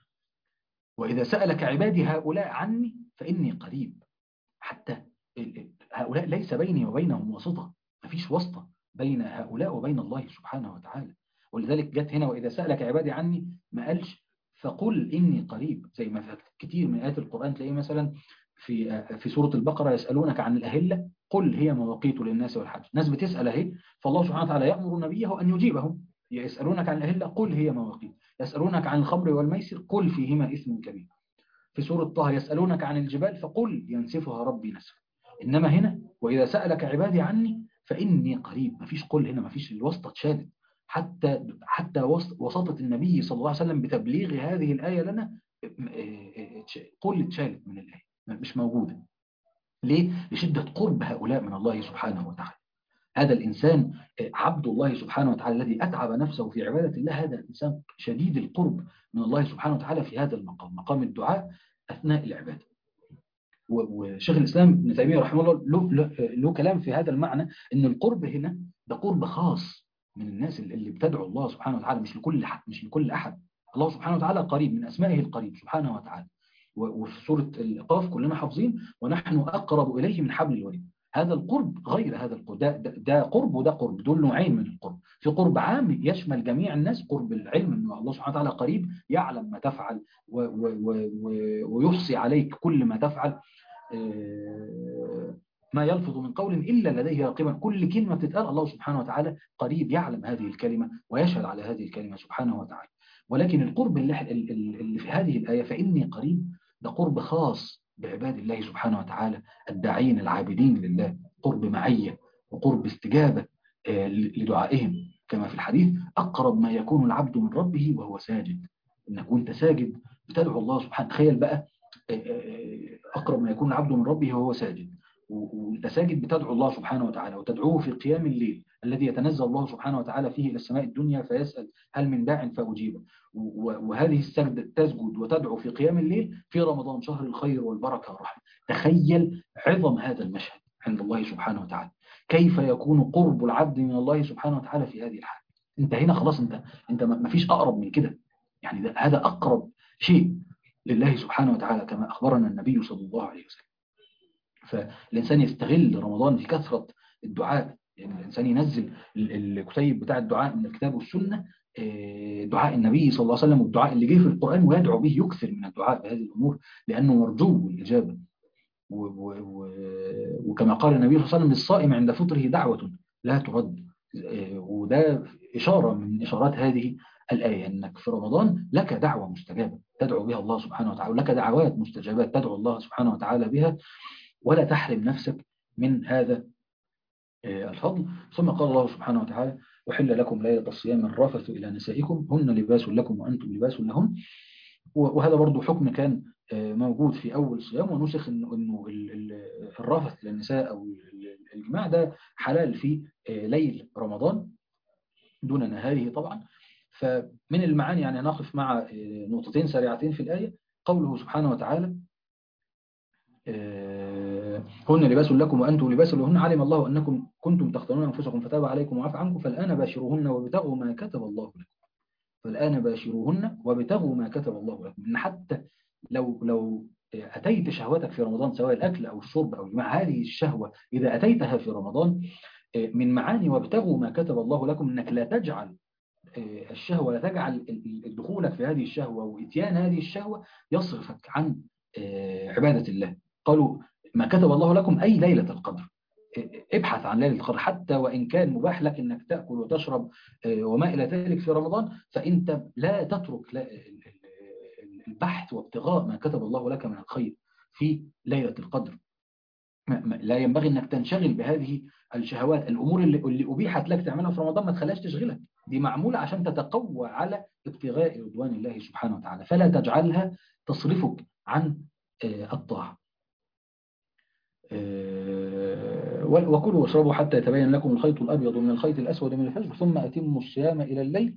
[SPEAKER 1] وإذا سألك عبادي هؤلاء عني فإني قريب. حتى هؤلاء ليس بيني وبينهم واسطة، مفيش واسطة بين هؤلاء وبين الله سبحانه وتعالى. ولذلك جت هنا وإذا سألك عبادي عني ما قالش فقل إني قريب، زي ما في كتير من آيات القرآن تلاقيه مثلا في في سورة البقرة يسألونك عن الأهلة قل هي مواقيت للناس والحج. ناس بتسأل اهي، فالله سبحانه وتعالى يأمر نبيه أن يجيبهم. يسألونك عن الأهلة قل هي مواقيت، يسألونك عن الخمر والميسر قل فيهما إثم كبير. في سورة طه يسألونك عن الجبال فقل ينسفها ربي نسفا. إنما هنا وإذا سألك عبادي عني فإني قريب، مفيش قل هنا، مفيش الواسطة اتشالت. حتى حتى وسطة النبي صلى الله عليه وسلم بتبليغ هذه الآية لنا قل اتشالت من الآية، مش موجودة. ليه؟ لشدة قرب هؤلاء من الله سبحانه وتعالى. هذا الإنسان عبد الله سبحانه وتعالى الذي أتعب نفسه في عبادة الله، هذا الإنسان شديد القرب من الله سبحانه وتعالى في هذا المقام، مقام الدعاء أثناء العبادة. وشيخ الإسلام ابن تيمية رحمه الله له, له, له كلام في هذا المعنى، أن القرب هنا ده قرب خاص من الناس اللي بتدعو الله سبحانه وتعالى، مش لكل حد، مش لكل أحد. الله سبحانه وتعالى قريب، من أسمائه القريب سبحانه وتعالى. وفي سورة القاف كلنا حافظين ونحن أقرب إليه من حبل الوريد. هذا القرب غير هذا القرب، ده, ده, ده قرب وده قرب، دول نوعين من القرب. في قرب عام يشمل جميع الناس، قرب العلم أن الله سبحانه وتعالى قريب يعلم ما تفعل و و و ويحصي عليك كل ما تفعل. ما يلفظ من قول إلا لديه رقيبا، كل كلمة بتتقال الله سبحانه وتعالى قريب يعلم هذه الكلمة ويشهد على هذه الكلمة سبحانه وتعالى. ولكن القرب اللي, اللي في هذه الآية فإني قريب ده قرب خاص بعباد الله سبحانه وتعالى الداعين العابدين لله، قرب معية وقرب استجابة لدعائهم، كما في الحديث أقرب ما يكون العبد من ربه وهو ساجد. إنك وانت ساجد بتدعو الله سبحانه، تخيل بقى أقرب ما يكون العبد من ربه وهو ساجد، وانت ساجد بتدعو الله سبحانه وتعالى وتدعوه في قيام الليل الذي يتنزل الله سبحانه وتعالى فيه إلى السماء الدنيا فيسأل هل من داع فأجيبه. وهذه السجدة تسجد وتدعو في قيام الليل في رمضان شهر الخير والبركة والرحمة. تخيل عظم هذا المشهد عند الله سبحانه وتعالى، كيف يكون قرب العبد من الله سبحانه وتعالى في هذه الحالة. انت هنا خلاص، انت انت ما فيش أقرب من كده، يعني هذا أقرب شيء لله سبحانه وتعالى كما أخبرنا النبي صلى الله عليه وسلم. فالإنسان يستغل رمضان في كثرة الدعاء يعني الإنسان ينزل الكتيب بتاع الدعاء من الكتاب والسنة، دعاء النبي صلى الله عليه وسلم والدعاء اللي جه في القرآن، ويدعو به، يكثر من الدعاء بهذه الأمور لأنه مرجو الإجابة. وكما قال النبي صلى الله عليه وسلم: للصائم عند فطره دعوة لا ترد. وده إشارة من إشارات هذه الآية، أنك في رمضان لك دعوة مستجابة تدعو بها الله سبحانه وتعالى، ولك دعوات مستجابات تدعو الله سبحانه وتعالى بها، ولا تحرم نفسك من هذا الفضل. ثم قال الله سبحانه وتعالى: وحل لكم ليلة الصيام الرفث إلى نسائكم هن لباس لكم وأنتم لباس لهم. وهذا برضو حكم كان موجود في أول الصيام، ونسخ إنه إنه الرفث للنساء أو الجماع ده حلال في ليل رمضان دون نهاره طبعا. فمن المعاني يعني نقف مع نقطتين سريعتين في الآية. قوله سبحانه وتعالى: هن لباس لكم وأنتم لباس لهن علم الله أنكم كنتم تختارون أنفسكم فتاب عليكم وعفى عنكم فالآن باشروهن وابتغوا ما كتب الله لكم. فالآن باشروهن وابتغوا ما كتب الله لكم. إن حتى لو لو أتيت شهوتك في رمضان، سواء الأكل أو الشرب أو الجماع، هذه الشهوة إذا أتيتها في رمضان، من معاني وابتغوا ما كتب الله لكم أنك لا تجعل الشهوة، لا تجعل دخولك في هذه الشهوة وإتيان هذه الشهوة يصرفك عن عبادة الله. قالوا ما كتب الله لكم أي ليلة القدر. ابحث عن ليلة القدر، حتى وإن كان مباح لك أنك تأكل وتشرب وما إلى ذلك في رمضان، فأنت لا تترك البحث وابتغاء ما كتب الله لك من الخير في ليلة القدر. لا ينبغي أنك تنشغل بهذه الشهوات. الأمور اللي, اللي أبيحت لك تعملها في رمضان ما تخليهاش تشغلك، دي معمولة عشان تتقوى على ابتغاء رضوان الله سبحانه وتعالى، فلا تجعلها تصرفك عن الطاعة. وكلوا واشربوا حتى يتبين لكم الخيط الأبيض من الخيط الأسود من الفجر ثم أتموا الصيام إلى الليل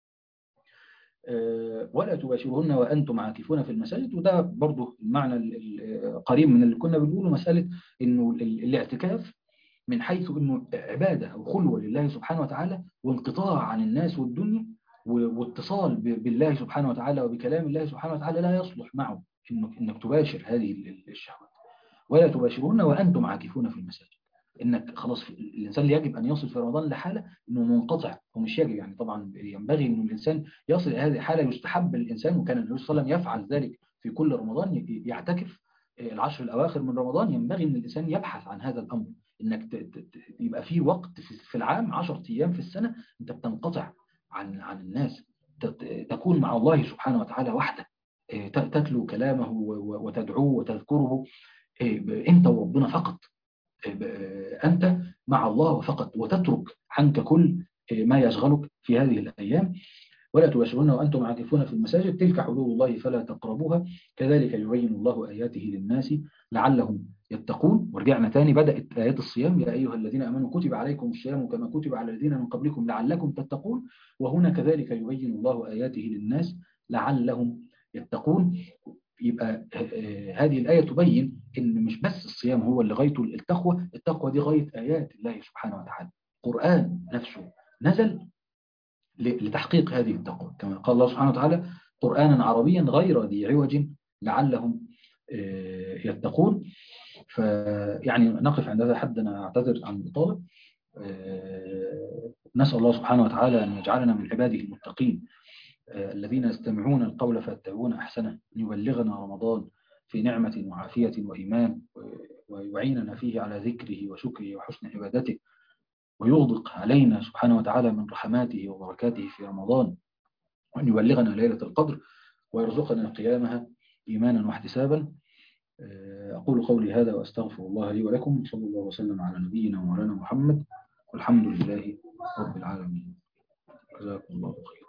[SPEAKER 1] ولا تباشرهن وأنتم عاكفون في المساجد. وده برضو المعنى القريب من اللي كنا بنقوله، مسألة إنه الاعتكاف من حيث إنه عبادة أو خلوة لله سبحانه وتعالى، وانقطاع عن الناس والدنيا، واتصال بالله سبحانه وتعالى وبكلام الله سبحانه وتعالى، لا يصلح معه إنك, إنك تباشر هذه الشهوات. ولا تباشرون وأنتم عاكفون في المساجد، إنك خلاص الإنسان يجب أن يصل في رمضان لحالة إنه منقطع، ومش يجب يعني طبعا ينبغي إنه الإنسان يصل إلى هذه الحالة. يستحب الإنسان، وكان النبي صلى الله عليه وسلم يفعل ذلك في كل رمضان، يعتكف العشر الأواخر من رمضان. ينبغي إن الإنسان يبحث عن هذا الأمر، إنك يبقى في وقت في العام عشرة أيام في السنة أنت بتنقطع عن عن الناس، تكون مع الله سبحانه وتعالى وحده، تتلو كلامه وتدعوه وتذكره أنت وربنا فقط، أنت مع الله فقط، وتترك عنك كل ما يشغلك في هذه الأيام. ولا تباشرون وأنتم عاكفون في المساجد تلك حدود الله فلا تقربوها كذلك يبين الله آياته للناس لعلهم يتقون. ورجعنا تاني، بدأت آيات الصيام: يا أيها الذين آمنوا كتب عليكم الصيام كما كتب على الذين من قبلكم لعلكم تتقون. وهنا كذلك يبين الله آياته للناس لعلهم يتقون. يبقى هذه الآية تبين إن مش بس الصيام هو اللي غايته التقوى، التقوى دي غاية آيات الله سبحانه وتعالى. القرآن نفسه نزل لتحقيق هذه التقوى، كما قال الله سبحانه وتعالى: قرآنا عربيا غير ذي عوج لعلهم يتقون. فيعني نقف عند هذا الحد. أنا أعتذر عن الإطالة. نسأل الله سبحانه وتعالى أن يجعلنا من عباده المتقين الذين يستمعون القول فيتبعون أحسنه، أن يبلغنا رمضان في نعمة وعافية وإيمان، ويعيننا فيه على ذكره وشكره وحسن عبادته، ويغدق علينا سبحانه وتعالى من رحماته وبركاته في رمضان، وأن يبلغنا ليلة القدر ويرزقنا قيامها إيمانا واحتسابا. أقول قولي هذا وأستغفر الله لي ولكم، صلى الله وسلم على نبينا ومولانا محمد، والحمد لله رب العالمين. جزاكم الله خيرا.